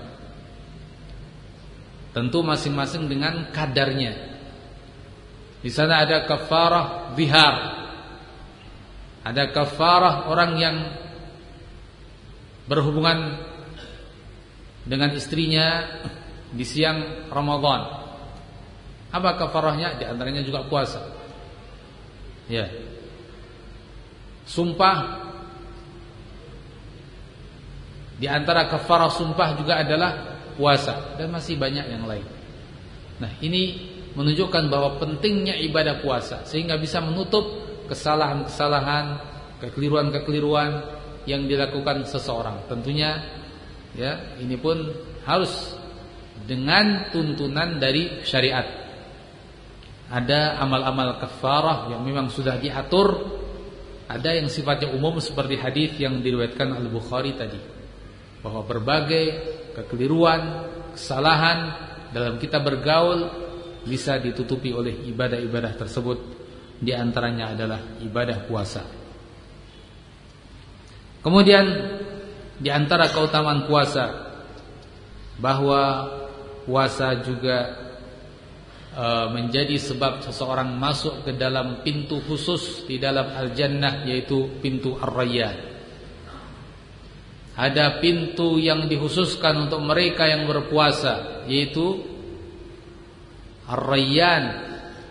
Tentu masing-masing dengan kadarnya. Di sana ada kafarah zihar, ada kafarah orang yang berhubungan dengan istrinya di siang Ramadan. Apa kafarahnya? Di antaranya juga puasa. Ya. Sumpah. Di antara kafarah sumpah juga adalah puasa, dan masih banyak yang lain. Nah, ini menunjukkan bahwa pentingnya ibadah puasa, sehingga bisa menutup kesalahan-kesalahan, kekeliruan-kekeliruan yang dilakukan seseorang. Tentunya, ya, ini pun harus dengan tuntunan dari syariat. Ada amal-amal kafarah yang memang sudah diatur, ada yang sifatnya umum seperti hadis yang diriwayatkan Al-Bukhari tadi, bahwa berbagai kekeliruan, kesalahan dalam kita bergaul bisa ditutupi oleh ibadah-ibadah tersebut. Di antaranya adalah ibadah puasa. Kemudian di antara keutamaan puasa, bahwa puasa juga e, menjadi sebab seseorang masuk ke dalam pintu khusus di dalam Al-Jannah, yaitu pintu Ar-Rayyan. Ada pintu yang dikhususkan untuk mereka yang berpuasa, yaitu Ar-Rayyan.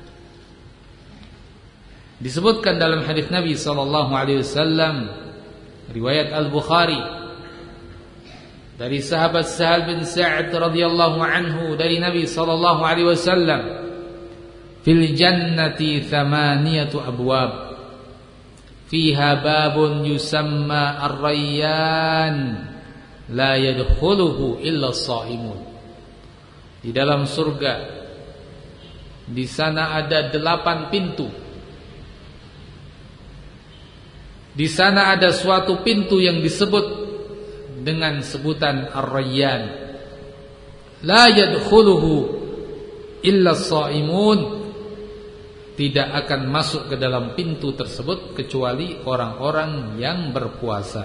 Disebutkan dalam hadis Nabi sallallahu alaihi wasallam, riwayat Al-Bukhari, dari sahabat Sahal bin Sa'ad radhiyallahu anhu, dari Nabi sallallahu alaihi wasallam, fil jannati thamaniyatu abwab, fiha babun yusamma Ar-Rayyan, la yadkhuluhu illa as-shaimun. Di dalam surga, di sana ada delapan pintu. Di sana ada suatu pintu yang disebut dengan sebutan Ar-Rayyan. La yadkhuluhu illa as-shaimun. Tidak akan masuk ke dalam pintu tersebut kecuali orang-orang yang berpuasa.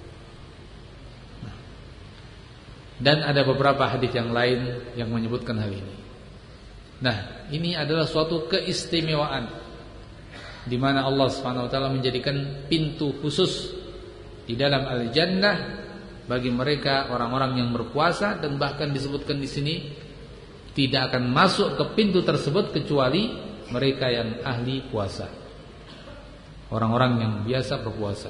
Dan ada beberapa hadis yang lain yang menyebutkan hal ini. Nah, ini adalah suatu keistimewaan di mana Allah Subhanahu wa taala menjadikan pintu khusus di dalam Al-Jannah bagi mereka orang-orang yang berpuasa, dan bahkan disebutkan di sini tidak akan masuk ke pintu tersebut kecuali mereka yang ahli puasa, orang-orang yang biasa berpuasa.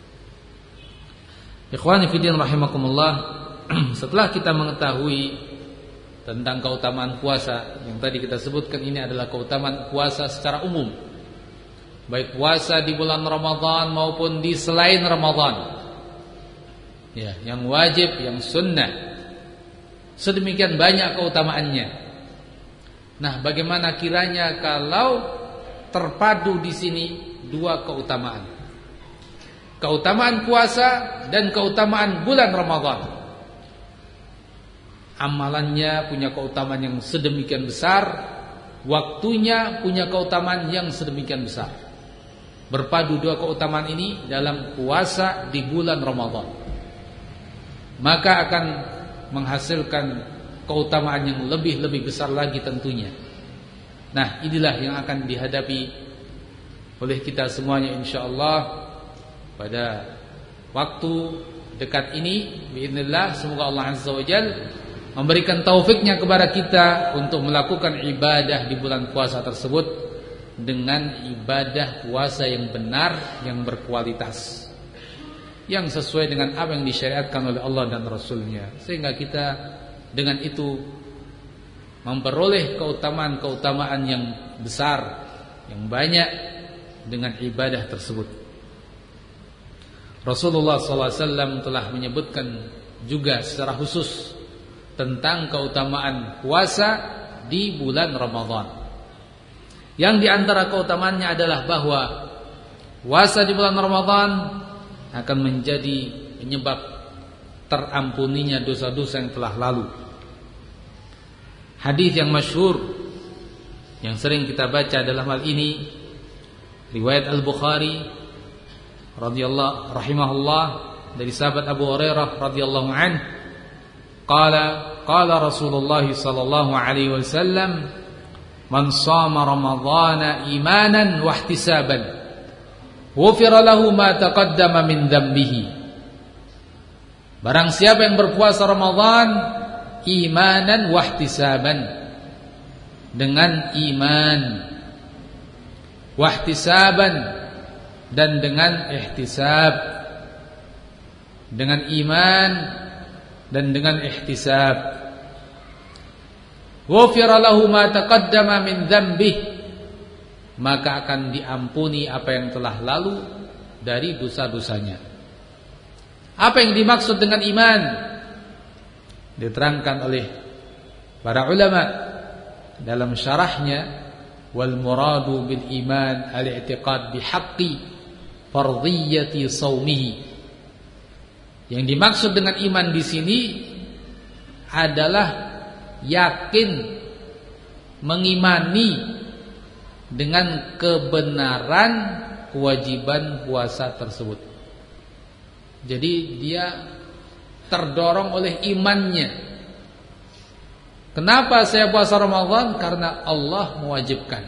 Ikhwani fillah rahimakumullah, setelah kita mengetahui tentang keutamaan puasa yang tadi kita sebutkan, ini adalah keutamaan puasa secara umum. baik puasa di bulan Ramadan maupun di selain Ramadan. Ya, yang wajib, yang sunnah. Sedemikian banyak keutamaannya. Nah, bagaimana kiranya kalau terpadu di sini dua keutamaan? Keutamaan puasa dan keutamaan bulan Ramadan. Amalannya punya keutamaan yang sedemikian besar, waktunya punya keutamaan yang sedemikian besar. Berpadu dua keutamaan ini dalam puasa di bulan Ramadan, maka akan menghasilkan keutamaan yang lebih-lebih besar lagi tentunya. Nah, inilah yang akan dihadapi oleh kita semuanya insyaallah pada waktu dekat ini. Biidznillah, semoga Allah Azza wa Jalla memberikan taufiknya kepada kita untuk melakukan ibadah di bulan puasa tersebut dengan ibadah puasa yang benar, yang berkualitas, yang sesuai dengan apa yang disyariatkan oleh Allah dan Rasulnya, sehingga kita dengan itu memperoleh keutamaan-keutamaan yang besar, yang banyak dengan ibadah tersebut. Rasulullah sallallahu alaihi wasallam telah menyebutkan juga secara khusus tentang keutamaan puasa di bulan Ramadan. Yang diantara keutamaannya adalah bahwa puasa di bulan Ramadan akan menjadi penyebab terampuninya dosa-dosa yang telah lalu. Hadis yang masyhur yang sering kita baca dalam hal ini, riwayat Al-Bukhari radhiyallahu rahimahullah dari sahabat Abu Hurairah radhiyallahu an, qala qala Rasulullah sallallahu alaihi wasallam, man shama ramadhana imanan wa ihtisaban ghufira lahu ma taqaddama min dhanbihi. Barang siapa yang berpuasa Ramadan imanan wa ihtisaban, dengan iman, wa ihtisaban, dan dengan ihtisab, dengan iman dan dengan ihtisab, ghufira lahu ma taqaddama min dzambih, maka akan diampuni apa yang telah lalu dari dosa-dosanya. Apa yang dimaksud dengan iman? Diterangkan oleh para ulama dalam syarahnya, wal muradu bil iman al-i'tiqad bihaqqi fardhiyyati shaumihi. Yang dimaksud dengan iman di sini adalah yakin, mengimani dengan kebenaran kewajiban puasa tersebut. Jadi dia terdorong oleh imannya. Kenapa saya puasa Ramadan? Karena Allah mewajibkan.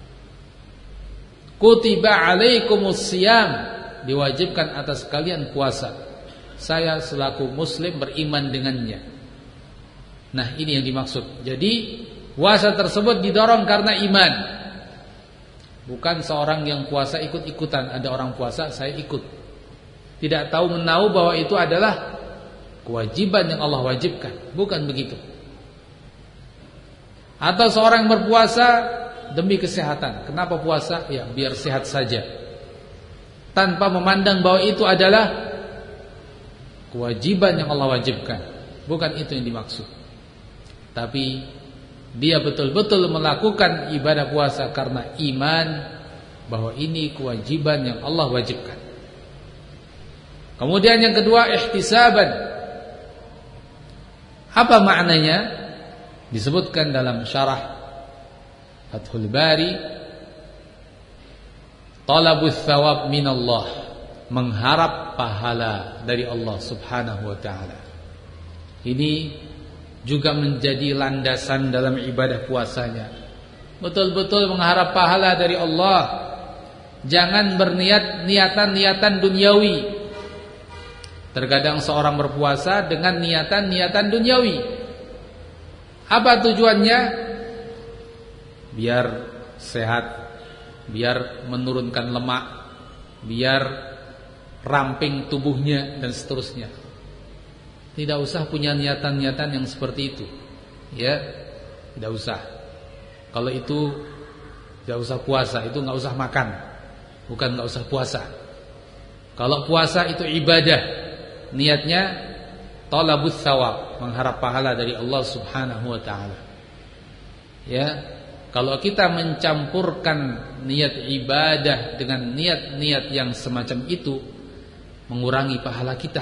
Kutiba alaikumus siyam, diwajibkan atas kalian puasa. Saya selaku muslim beriman dengannya. Nah, ini yang dimaksud. Jadi puasa tersebut didorong karena iman. Bukan seorang yang puasa ikut-ikutan. Ada orang puasa saya ikut, tidak tahu menahu bahwa itu adalah kewajiban yang Allah wajibkan. Bukan begitu. Atau seorang berpuasa demi kesehatan. Kenapa puasa? Ya biar sehat saja, tanpa memandang bahwa itu adalah kewajiban yang Allah wajibkan. Bukan itu yang dimaksud. Tapi dia betul-betul melakukan ibadah puasa karena iman bahwa ini kewajiban yang Allah wajibkan. Kemudian yang kedua, ihtisaban. Apa maknanya? Disebutkan dalam syarah Fathul Bari, talabus thawab minallah, mengharap pahala dari Allah Subhanahu wa taala. Ini juga menjadi landasan dalam ibadah puasanya. Betul-betul mengharap pahala dari Allah. Jangan berniat niatan-niatan duniawi. Terkadang seorang berpuasa dengan niatan-niatan duniawi. Apa tujuannya? Biar sehat, biar menurunkan lemak, biar ramping tubuhnya dan seterusnya. Tidak usah punya niatan-niatan yang seperti itu. Ya, tidak usah. Kalau itu tidak usah puasa, itu nggak usah makan. bukan enggak usah puasa. Kalau puasa itu ibadah, niatnya talabus tsawab, mengharap pahala dari Allah Subhanahu wa taala. Ya, kalau kita mencampurkan niat ibadah dengan niat-niat yang semacam itu, mengurangi pahala kita.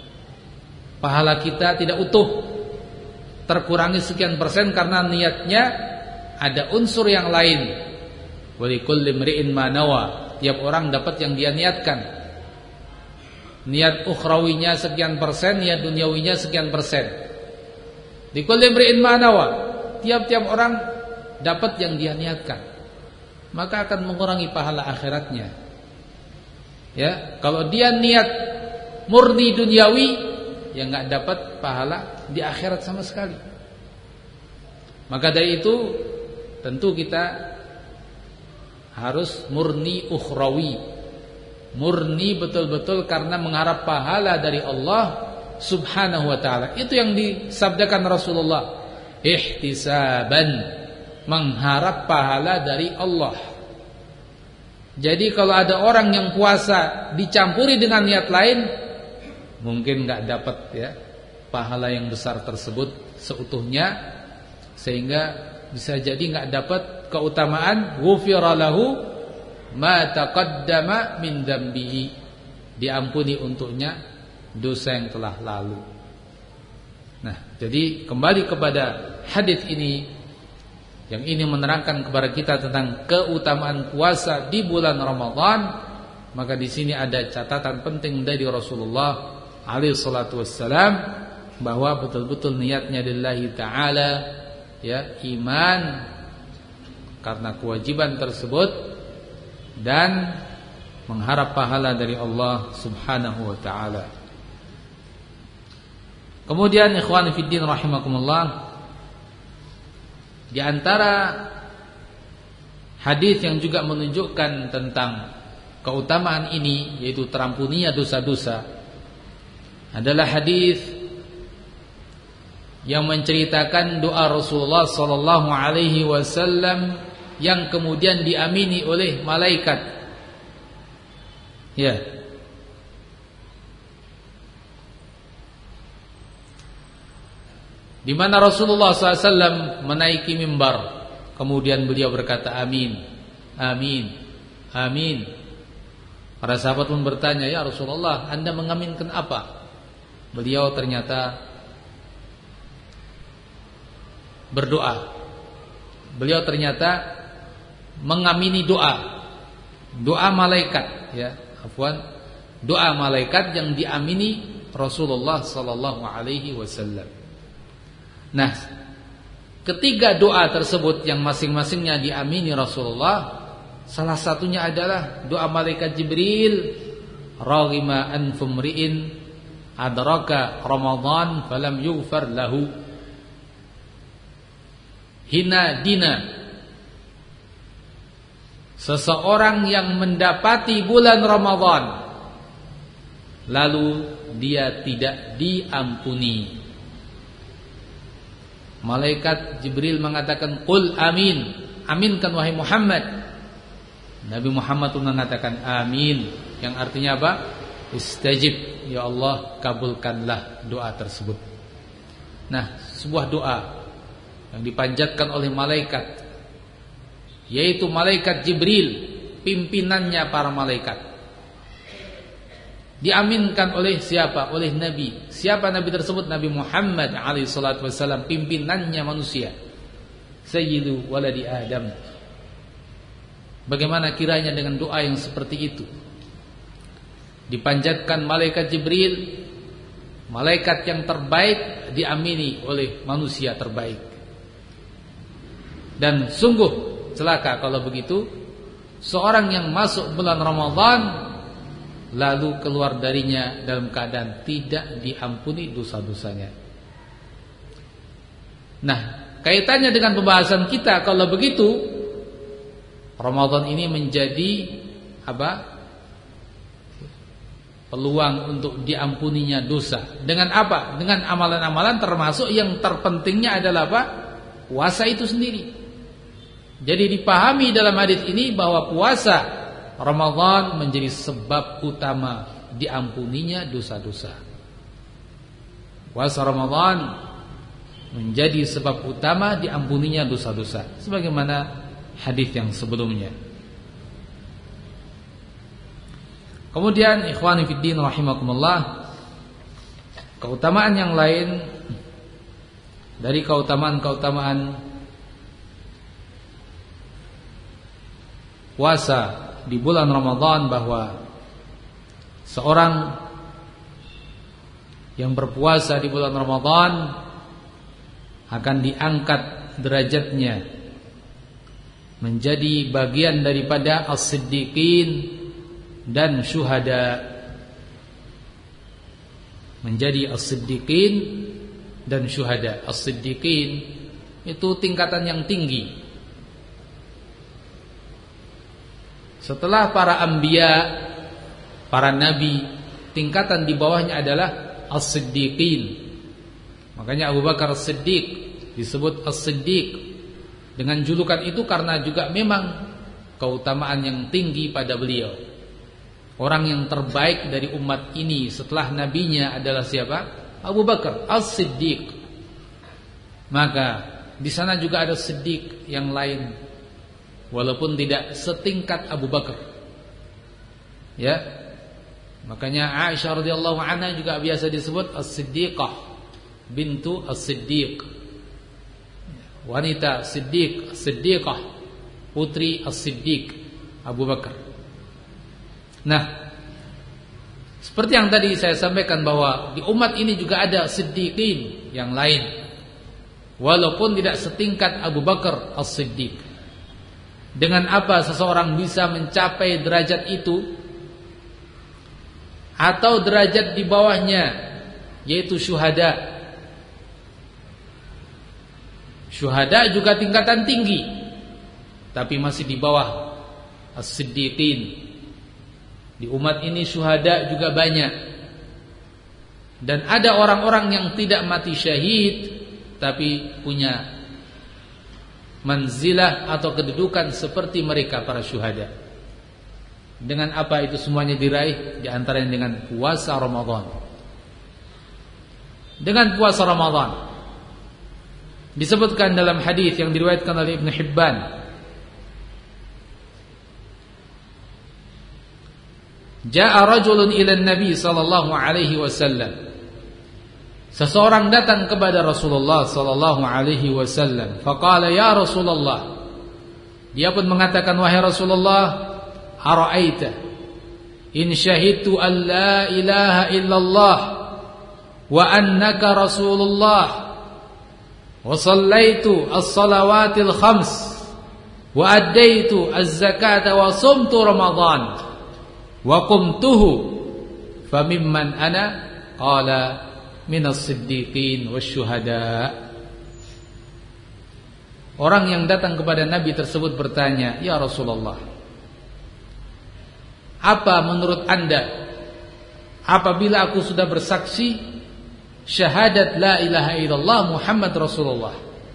Pahala kita tidak utuh, terkurangi sekian persen karena niatnya ada unsur yang lain. Walikulli imri'in ma nawa, tiap orang dapat yang dia niatkan. Niat ukhrawinya sekian persen, niat duniawinya sekian persen. Likulli imri'in ma nawa, tiap-tiap orang dapat yang dia niatkan, maka akan mengurangi pahala akhiratnya. Ya, kalau dia niat murni duniawi, ya enggak dapat pahala di akhirat sama sekali. Maka dari itu tentu kita harus murni ukhrawi, murni betul-betul karena mengharap pahala dari Allah Subhanahu wa ta'ala. Itu yang disabdakan Rasulullah, ihtisaban, mengharap pahala dari Allah. Jadi kalau ada orang yang puasa dicampuri dengan niat lain, mungkin gak dapat ya pahala yang besar tersebut seutuhnya, sehingga bisa jadi gak dapat keutamaan ghufira lahu ma taqaddama min dzambihi, diampuni untuknya dosa yang telah lalu. Nah, jadi kembali kepada hadis ini, yang ini menerangkan kepada kita tentang keutamaan puasa di bulan Ramadan, maka di sini ada catatan penting dari Rasulullah alaihi salatu wassalam, bahwa betul-betul niatnya lillahi ta'ala, ya, iman karena kewajiban tersebut dan mengharap pahala dari Allah Subhanahu wa ta'ala. Kemudian ikhwan fiddin rahimakumullah, di antara hadis yang juga menunjukkan tentang keutamaan ini, yaitu terampuninya dosa-dosa, adalah hadis yang menceritakan doa Rasulullah sallallahu alaihi wasallam yang kemudian diamini oleh malaikat. Ya. Di mana Rasulullah sallallahu alaihi wasallam menaiki mimbar, kemudian beliau berkata amin, amin, amin. Para sahabat pun bertanya, ya Rasulullah, Anda mengaminkan apa? Beliau ternyata berdoa. Beliau ternyata mengamini doa, doa malaikat, ya, afwan, doa malaikat yang diamini Rasulullah sallallahu alaihi wasallam. Nah, ketiga doa tersebut yang masing-masingnya diamini Rasulullah, salah satunya adalah doa malaikat Jibril, raghima anfumri'in adraka Ramadan falam yughfar lahu. Hina dina, seseorang yang mendapati bulan Ramadan lalu dia tidak diampuni. Malaikat Jibril mengatakan, qul amin, aminkan wahai Muhammad. Nabi Muhammad pun mengatakan amin, yang artinya apa? Istajib, ya Allah, kabulkanlah doa tersebut. Nah, sebuah doa yang dipanjatkan oleh malaikat, yaitu malaikat Jibril, pimpinannya para malaikat, diaminkan oleh siapa? Oleh Nabi. Siapa Nabi tersebut? Nabi Muhammad alaihi salatu wassalam, pimpinannya manusia, sayyidu waladi Adam. Bagaimana kiranya dengan doa yang seperti itu dipanjatkan malaikat Jibril, malaikat yang terbaik, diamini oleh manusia terbaik. Dan sungguh celaka kalau begitu, seorang yang masuk bulan Ramadan lalu keluar darinya dalam keadaan tidak diampuni dosa-dosanya. Nah, kaitannya dengan pembahasan kita, kalau begitu Ramadan ini menjadi apa? Peluang untuk diampuninya dosa. Dengan apa? Dengan amalan-amalan, termasuk yang terpentingnya adalah apa? Puasa itu sendiri. Jadi dipahami dalam hadis ini bahwa puasa Ramadan menjadi sebab utama diampuninya dosa-dosa. Puasa Ramadan menjadi sebab utama diampuninya dosa-dosa, sebagaimana hadis yang sebelumnya. Kemudian ikhwani fiddin rahimakumullah, keutamaan yang lain dari keutamaan-keutamaan puasa di bulan Ramadan, bahwa seorang yang berpuasa di bulan Ramadan akan diangkat derajatnya menjadi bagian daripada as-siddiqin dan syuhada, menjadi as-siddiqin dan syuhada. As-siddiqin itu tingkatan yang tinggi. Setelah para anbiya, para nabi, tingkatan di bawahnya adalah as-siddiqin. Makanya Abu Bakar As-Siddiq disebut as-siddiq dengan julukan itu karena juga memang keutamaan yang tinggi pada beliau. Orang yang terbaik dari umat ini setelah nabinya adalah siapa? Abu Bakar As-Siddiq. Maka di sana juga ada siddiq yang lain, walaupun tidak setingkat Abu Bakar. Ya. Makanya Aisyah radhiyallahu anha juga biasa disebut As-Siddiqah bintu As-Siddiq. Wanita Siddiq, Siddiqah, putri As-Siddiq Abu Bakar. Nah, seperti yang tadi saya sampaikan bahwa di umat ini juga ada siddiqin yang lain, walaupun tidak setingkat Abu Bakar As-Siddiq. Dengan apa seseorang bisa mencapai derajat itu atau derajat di bawahnya, yaitu syuhada. Syuhada juga tingkatan tinggi, tapi masih di bawah as-siddiqin. Di umat ini syuhada juga banyak. Dan ada orang-orang yang tidak mati syahid, tapi punya manzilah atau kedudukan seperti mereka para syuhada. Dengan apa itu semuanya diraih? Di antaranya dengan puasa Ramadan. Dengan puasa Ramadan. Disebutkan dalam hadis yang diriwayatkan oleh Ibnu Hibban, Ja'a rajulun ila Nabi sallallahu alaihi wasallam. Seseorang datang kepada Rasulullah sallallahu alaihi wasallam. Faqala ya Rasulullah. Dia pun mengatakan, wahai Rasulullah, ara'aita in syahidtu an la ilaha illallah wa annaka Rasulullah wa sallaitu as-salawatil khams wa addaitu az-zakata wa sumtu Ramadan wa qumtuhu famimman ana qala minas siddiqin wasyuhada. Orang yang datang kepada Nabi tersebut bertanya, ya Rasulullah, apa menurut anda apabila aku sudah bersaksi syahadat la ilaha illallah Muhammad Rasulullah,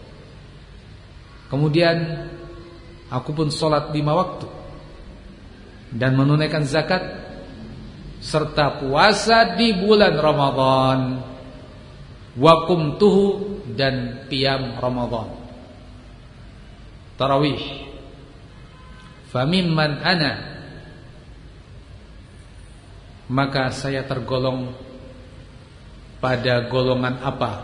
kemudian aku pun sholat lima waktu dan menunaikan zakat serta puasa di bulan Ramadan, wa qumtuhu dan qiyam Ramadan, tarawih, famimman ana, maka saya tergolong pada golongan apa?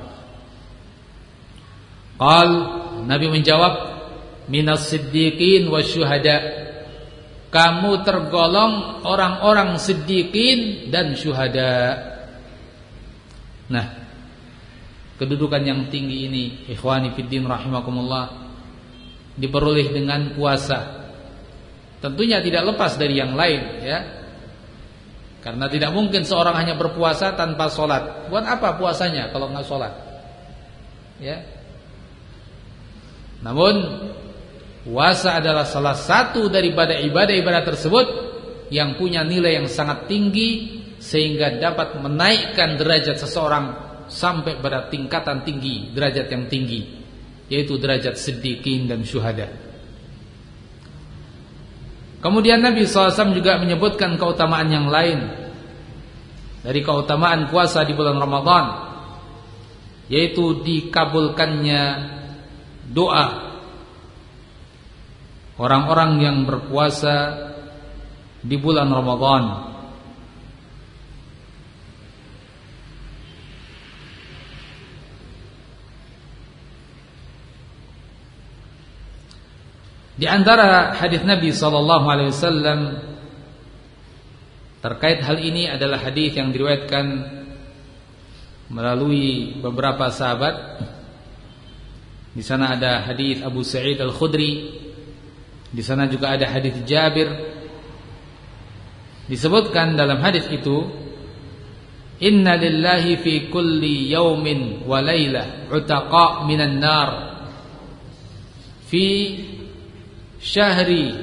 Qal, Nabi menjawab, minas siddiqin wasyuhada. Kamu tergolong orang-orang siddiqin dan syuhada. Nah, kedudukan yang tinggi ini, ikhwani fiddin rahimakumullah, diperoleh dengan puasa. Tentunya tidak lepas dari yang lain, ya. Karena tidak mungkin seorang hanya berpuasa tanpa sholat. Buat apa puasanya kalau nggak sholat? Ya. Namun puasa adalah salah satu daripada ibadah-ibadah tersebut yang punya nilai yang sangat tinggi, sehingga dapat menaikkan derajat seseorang sampai pada tingkatan tinggi, derajat yang tinggi, yaitu derajat siddiqin dan syuhada. Kemudian Nabi shallallahu alaihi wasallam juga menyebutkan keutamaan yang lain dari keutamaan puasa di bulan Ramadan, yaitu dikabulkannya doa orang-orang yang berpuasa di bulan Ramadan. Di antara hadis Nabi sallallahu alaihi wasallam terkait hal ini adalah hadis yang diriwayatkan melalui beberapa sahabat. Di sana ada hadis Abu Sa'id Al-Khudri, di sana juga ada hadis Jabir. Disebutkan dalam hadis itu, inna lillahi fi kulli yawmin wa laylah utaqa minan nar fi syahri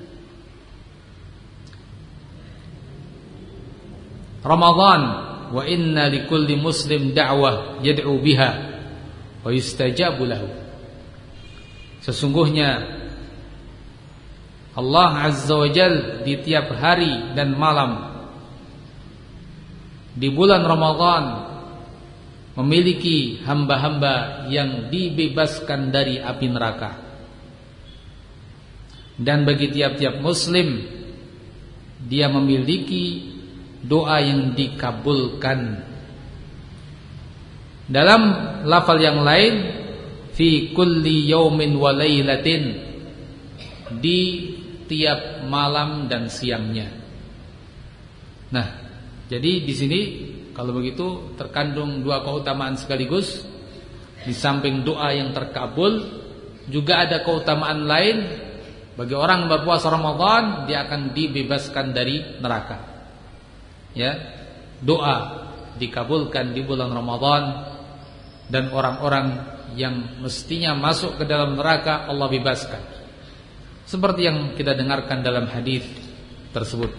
Ramadan, wa inna likulli muslim da'wah yad'u biha wa yustajabu lahu. Sesungguhnya Allah Azza wa Jal di tiap hari dan malam di bulan Ramadan memiliki hamba-hamba yang dibebaskan dari api neraka. Dan bagi tiap-tiap muslim dia memiliki doa yang dikabulkan. Dalam lafal yang lain, fi kulli yaumin wa lailatin, di tiap malam dan siangnya. Nah, jadi di sini kalau begitu terkandung dua keutamaan sekaligus. Di samping doa yang terkabul, juga ada keutamaan lain. Bagi orang yang berpuasa Ramadan, dia akan dibebaskan dari neraka. Ya, doa dikabulkan di bulan Ramadan, dan orang-orang yang mestinya masuk ke dalam neraka Allah bebaskan. Seperti yang kita dengarkan dalam hadis tersebut.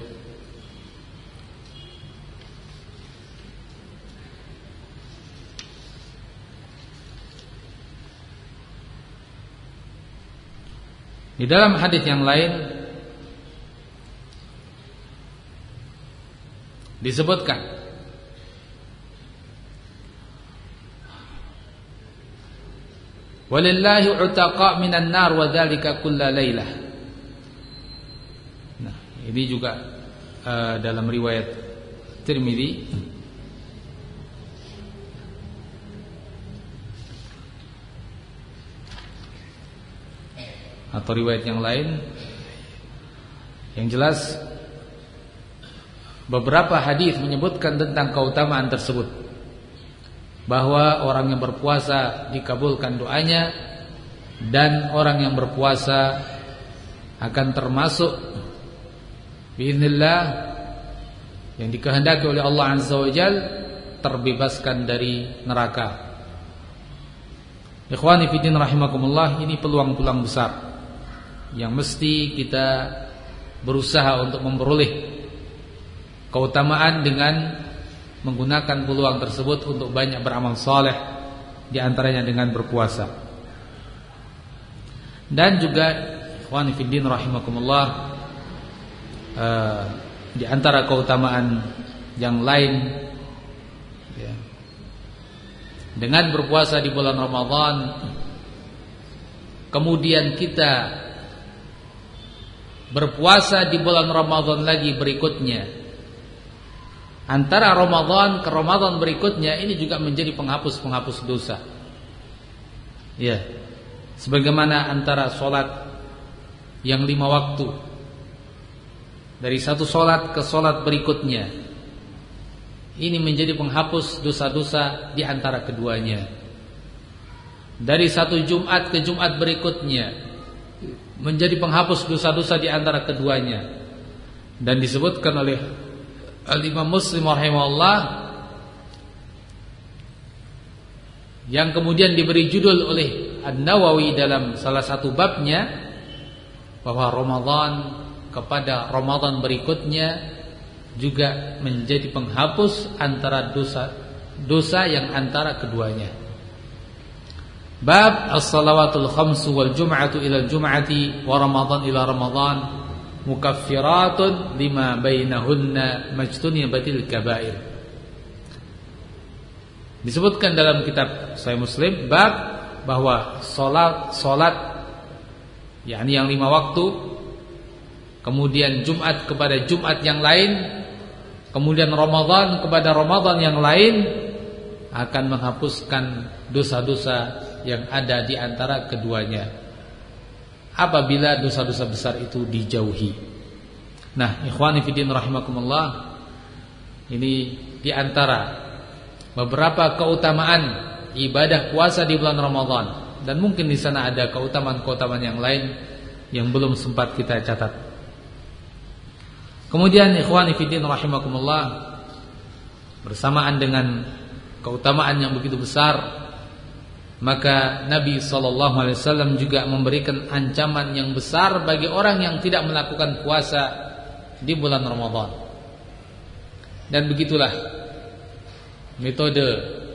Di dalam hadis yang lain disebutkan walillahi utaqa minan nar wa dzalika kulla lailah. Nah, ini juga uh, dalam riwayat Tirmidzi atau riwayat yang lain. Yang jelas beberapa hadis menyebutkan tentang keutamaan tersebut, bahwa orang yang berpuasa dikabulkan doanya, dan orang yang berpuasa akan termasuk biiznillah yang dikehendaki oleh Allah Azza wa Jal terbebaskan dari neraka. Ikhwani fiddin rahimakumullah, ini peluang-peluang besar yang mesti kita berusaha untuk memperoleh keutamaan dengan menggunakan peluang tersebut untuk banyak beramal saleh, di antaranya dengan berpuasa. Dan juga ikhwani fiddin rahimakumullah, uh, di antara keutamaan yang lain, ya, dengan berpuasa di bulan Ramadan, kemudian kita berpuasa di bulan Ramadan lagi berikutnya, antara Ramadan ke Ramadan berikutnya, ini juga menjadi penghapus-penghapus dosa. Ya, sebagaimana antara sholat yang lima waktu, dari satu sholat ke sholat berikutnya, ini menjadi penghapus dosa-dosa di antara keduanya. Dari satu Jumat ke Jumat berikutnya, menjadi penghapus dosa-dosa di antara keduanya. Dan disebutkan oleh Al-Imam Muslim rahimahullah, yang kemudian diberi judul oleh An-Nawawi dalam salah satu babnya, bahwa Ramadan kepada Ramadan berikutnya juga menjadi penghapus antara dosa dosa yang antara keduanya. Bab as-salawatul khamsu wal jum'atu ila al-jum'ati wa Ramadan ila Ramadan mukaffiratun lima bainahunna majtunibatil kabair. Disebutkan dalam kitab Sahih Muslim bab bahwa salat salat yakni yang lima waktu, kemudian Jumat kepada Jumat yang lain, kemudian Ramadan kepada Ramadan yang lain akan menghapuskan dosa-dosa yang ada di antara keduanya apabila dosa-dosa besar itu dijauhi. Nah, ikhwani fillah rahimakumullah, ini di antara beberapa keutamaan ibadah puasa di bulan Ramadan, dan mungkin di sana ada keutamaan-keutamaan yang lain yang belum sempat kita catat. Kemudian ikhwani fillah rahimakumullah, bersamaan dengan keutamaan yang begitu besar, maka Nabi sallallahu alaihi wasallam juga memberikan ancaman yang besar bagi orang yang tidak melakukan puasa di bulan Ramadan. Dan begitulah metode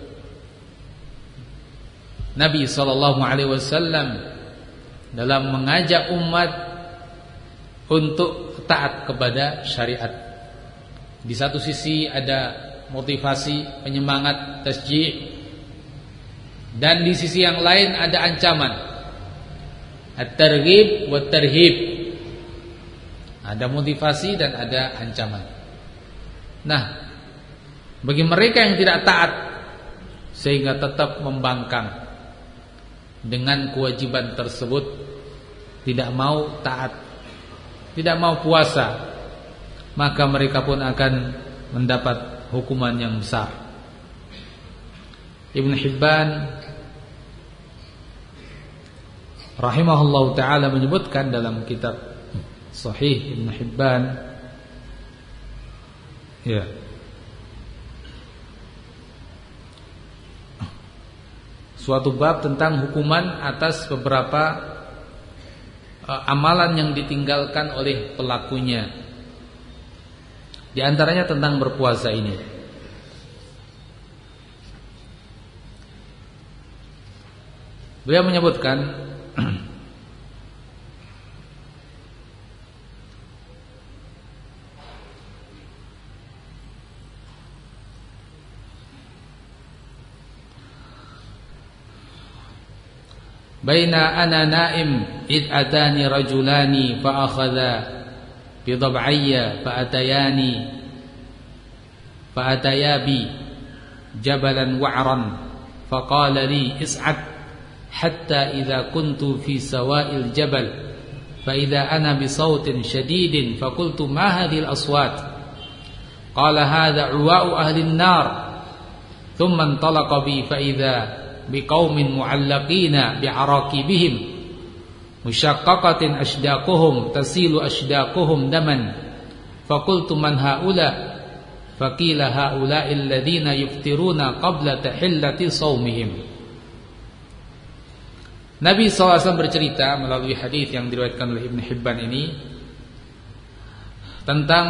Nabi sallallahu alaihi wasallam dalam mengajak umat untuk taat kepada syariat. Di satu sisi ada motivasi, penyemangat, tasjih, dan di sisi yang lain ada ancaman, at-targhib wa tarhib. Ada motivasi dan ada ancaman. Nah, bagi mereka yang tidak taat sehingga tetap membangkang dengan kewajiban tersebut, tidak mau taat, tidak mau puasa, maka mereka pun akan mendapat hukuman yang besar. Ibn Hibban rahimahullah ta'ala menyebutkan dalam kitab Sahih Ibn Hibban, ya, suatu bab tentang hukuman atas beberapa uh, amalan yang ditinggalkan oleh pelakunya. Di antaranya tentang berpuasa ini. Beliau menyebutkan baina ana naim id atani rajulani fa akhadha bidab'ayya fa atayani fa atayabi jabalan wa'ran fa qala li is'ad hatta idza kuntu fi sawa'il jabal fa idza ana bi sautin shadidin fa qultu ma hadhihi al-aswat qala hadha uwa'u ahli an-nar thumma intalaqa bi fa idza biqaumin mu'allaqina bi'arakibihim musyaqqaqatin ashdaquhum tasilu ashdaquhum daman faqultu man haula faqila haula'i alladhina yuftiruna qabla tahillati shaumihim. Nabi sallallahu alaihi wasallam bercerita melalui hadis yang diriwayatkan oleh Ibn Hibban ini tentang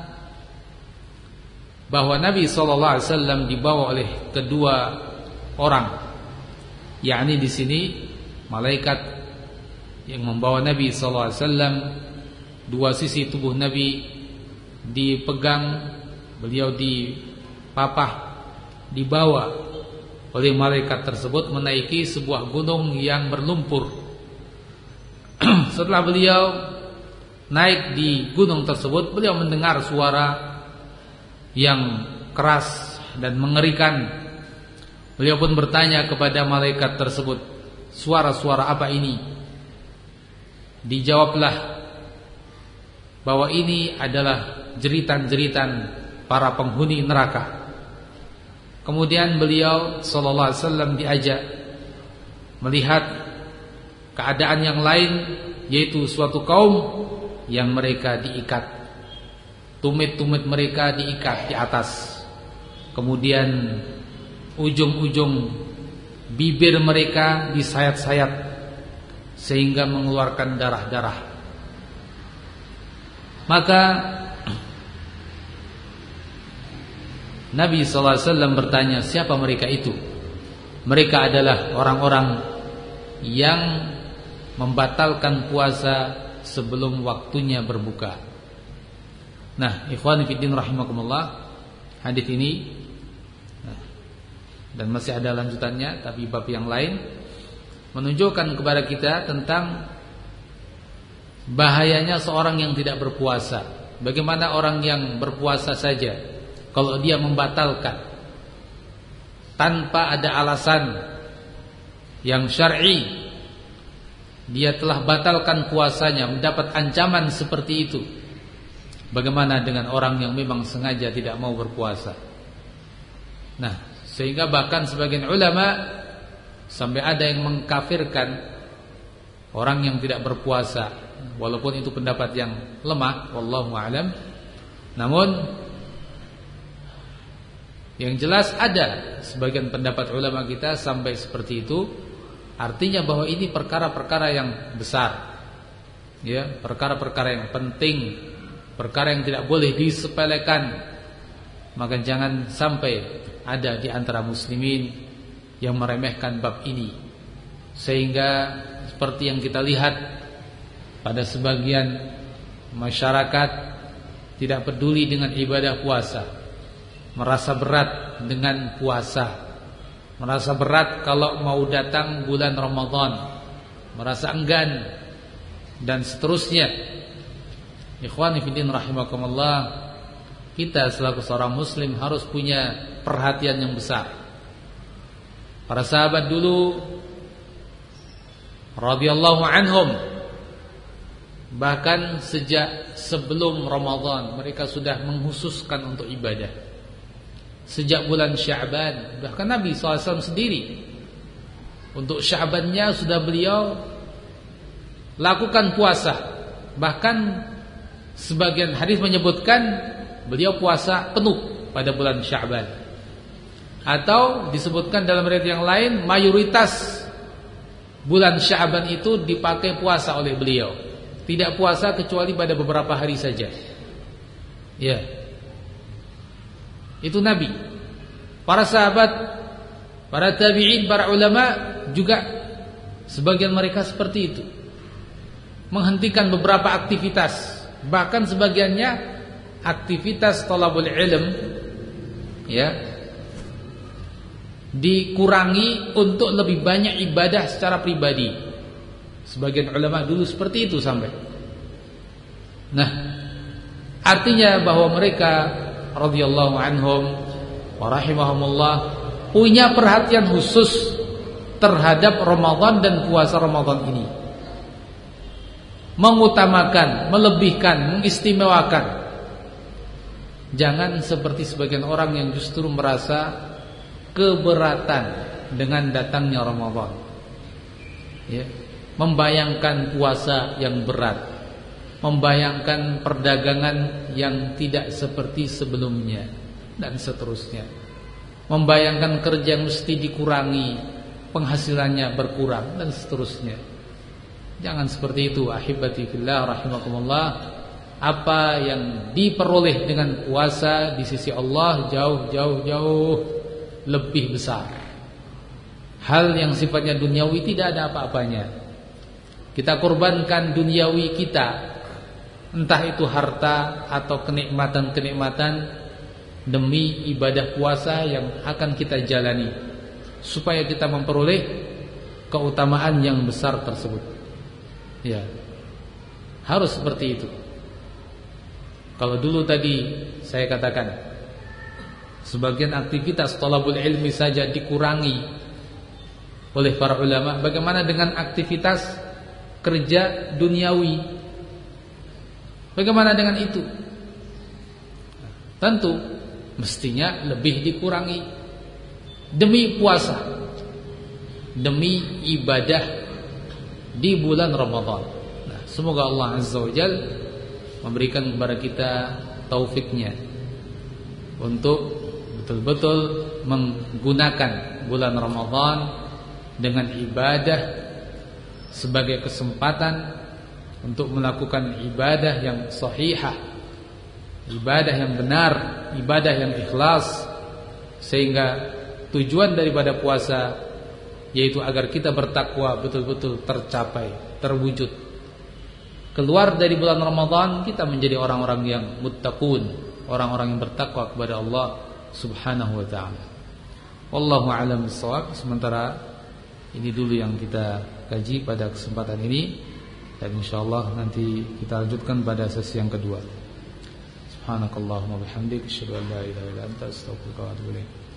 bahwa Nabi sallallahu alaihi wasallam dibawa oleh kedua orang, yakni di sini malaikat yang membawa Nabi sallallahu alaihi wasallam, dua sisi tubuh Nabi dipegang, beliau dipapah, dibawa oleh malaikat tersebut menaiki sebuah gunung yang berlumpur. Setelah beliau naik di gunung tersebut, beliau mendengar suara yang keras dan mengerikan. Beliau pun bertanya kepada malaikat tersebut, suara-suara apa ini? Dijawablah bahwa ini adalah jeritan-jeritan para penghuni neraka. Kemudian beliau sallallahu alaihi wasallam diajak melihat keadaan yang lain, yaitu suatu kaum yang mereka diikat, tumit-tumit mereka diikat di atas, kemudian ujung-ujung bibir mereka disayat-sayat sehingga mengeluarkan darah-darah. Maka Nabi sallallahu alaihi wasallam bertanya, siapa mereka itu? Mereka adalah orang-orang yang membatalkan puasa sebelum waktunya berbuka. Nah, ikhwan fillah rahimakumullah, hadis ini nah, dan masih ada lanjutannya tapi bab yang lain menunjukkan kepada kita tentang bahayanya seorang yang tidak berpuasa. Bagaimana orang yang berpuasa saja kalau dia membatalkan tanpa ada alasan yang syar'i, dia telah batalkan puasanya, mendapat ancaman seperti itu. Bagaimana dengan orang yang memang sengaja tidak mau berpuasa? Nah, sehingga bahkan sebagian ulama sampai ada yang mengkafirkan orang yang tidak berpuasa, walaupun itu pendapat yang lemah, wallahu a'lam. Namun yang jelas ada sebagian pendapat ulama kita sampai seperti itu. Artinya bahwa ini perkara-perkara yang besar, ya, perkara-perkara yang penting, perkara yang tidak boleh disepelekan. Maka jangan sampai ada di antara muslimin yang meremehkan bab ini, sehingga seperti yang kita lihat pada sebagian masyarakat tidak peduli dengan ibadah puasa, merasa berat dengan puasa, merasa berat kalau mau datang bulan Ramadan, merasa enggan dan seterusnya. Ikhwani fillah rahimakumullah, kita selaku seorang muslim harus punya perhatian yang besar. Para sahabat dulu radhiyallahu anhum, bahkan sejak sebelum Ramadan mereka sudah menghususkan untuk ibadah. Sejak bulan Sya'ban, bahkan Nabi shallallahu alaihi wasallam sendiri untuk Sya'bannya sudah beliau lakukan puasa. Bahkan sebagian hadis menyebutkan beliau puasa penuh pada bulan Sya'ban. Atau disebutkan dalam riwayat yang lain, mayoritas bulan Sya'ban itu dipakai puasa oleh beliau. Tidak puasa kecuali pada beberapa hari saja. Ya. Itu Nabi. Para sahabat, para tabi'in, para ulama juga sebagian mereka seperti itu. Menghentikan beberapa aktivitas, bahkan sebagiannya aktivitas thalabul ilm, ya, dikurangi untuk lebih banyak ibadah secara pribadi. Sebagian ulama dulu seperti itu sampai. Nah, artinya bahwa mereka radhiyallahu anhum wa rahimahumullah punya perhatian khusus terhadap Ramadan dan puasa Ramadan ini. Mengutamakan, melebihkan, mengistimewakan. Jangan seperti sebagian orang yang justru merasa keberatan dengan datangnya Ramadan, ya, membayangkan puasa yang berat, membayangkan perdagangan yang tidak seperti sebelumnya, dan seterusnya. Membayangkan kerja yang mesti dikurangi, penghasilannya berkurang, dan seterusnya. Jangan seperti itu, ahibati fillah rahimakumullah. Apa yang diperoleh dengan puasa di sisi Allah jauh-jauh-jauh lebih besar. Hal yang sifatnya duniawi tidak ada apa-apanya. Kita korbankan duniawi kita, entah itu harta atau kenikmatan-kenikmatan, demi ibadah puasa yang akan kita jalani, supaya kita memperoleh keutamaan yang besar tersebut. Ya, harus seperti itu. Kalau dulu tadi saya katakan sebagian aktivitas thalabul ilmi saja dikurangi oleh para ulama, bagaimana dengan aktivitas kerja duniawi? Bagaimana dengan itu? Tentu mestinya lebih dikurangi demi puasa, demi ibadah di bulan Ramadan. Nah, semoga Allah Azza wa Jalla memberikan kepada kita taufiknya untuk betul-betul menggunakan bulan Ramadan dengan ibadah sebagai kesempatan untuk melakukan ibadah yang sahihah, ibadah yang benar, ibadah yang ikhlas, sehingga tujuan daripada puasa yaitu agar kita bertakwa betul-betul tercapai, terwujud. keluar dari bulan Ramadan kita menjadi orang-orang yang muttaqun, orang-orang yang bertakwa kepada Allah Subhanahu wa taala. Wallahu a'lam bishawab. Sementara ini dulu yang kita kaji pada kesempatan ini, dan insyaallah nanti kita lanjutkan pada sesi yang kedua. Subhanakallahumma bihamdika asyhadu an la ilaha illa anta astaghfiruka wa atubu ilaik.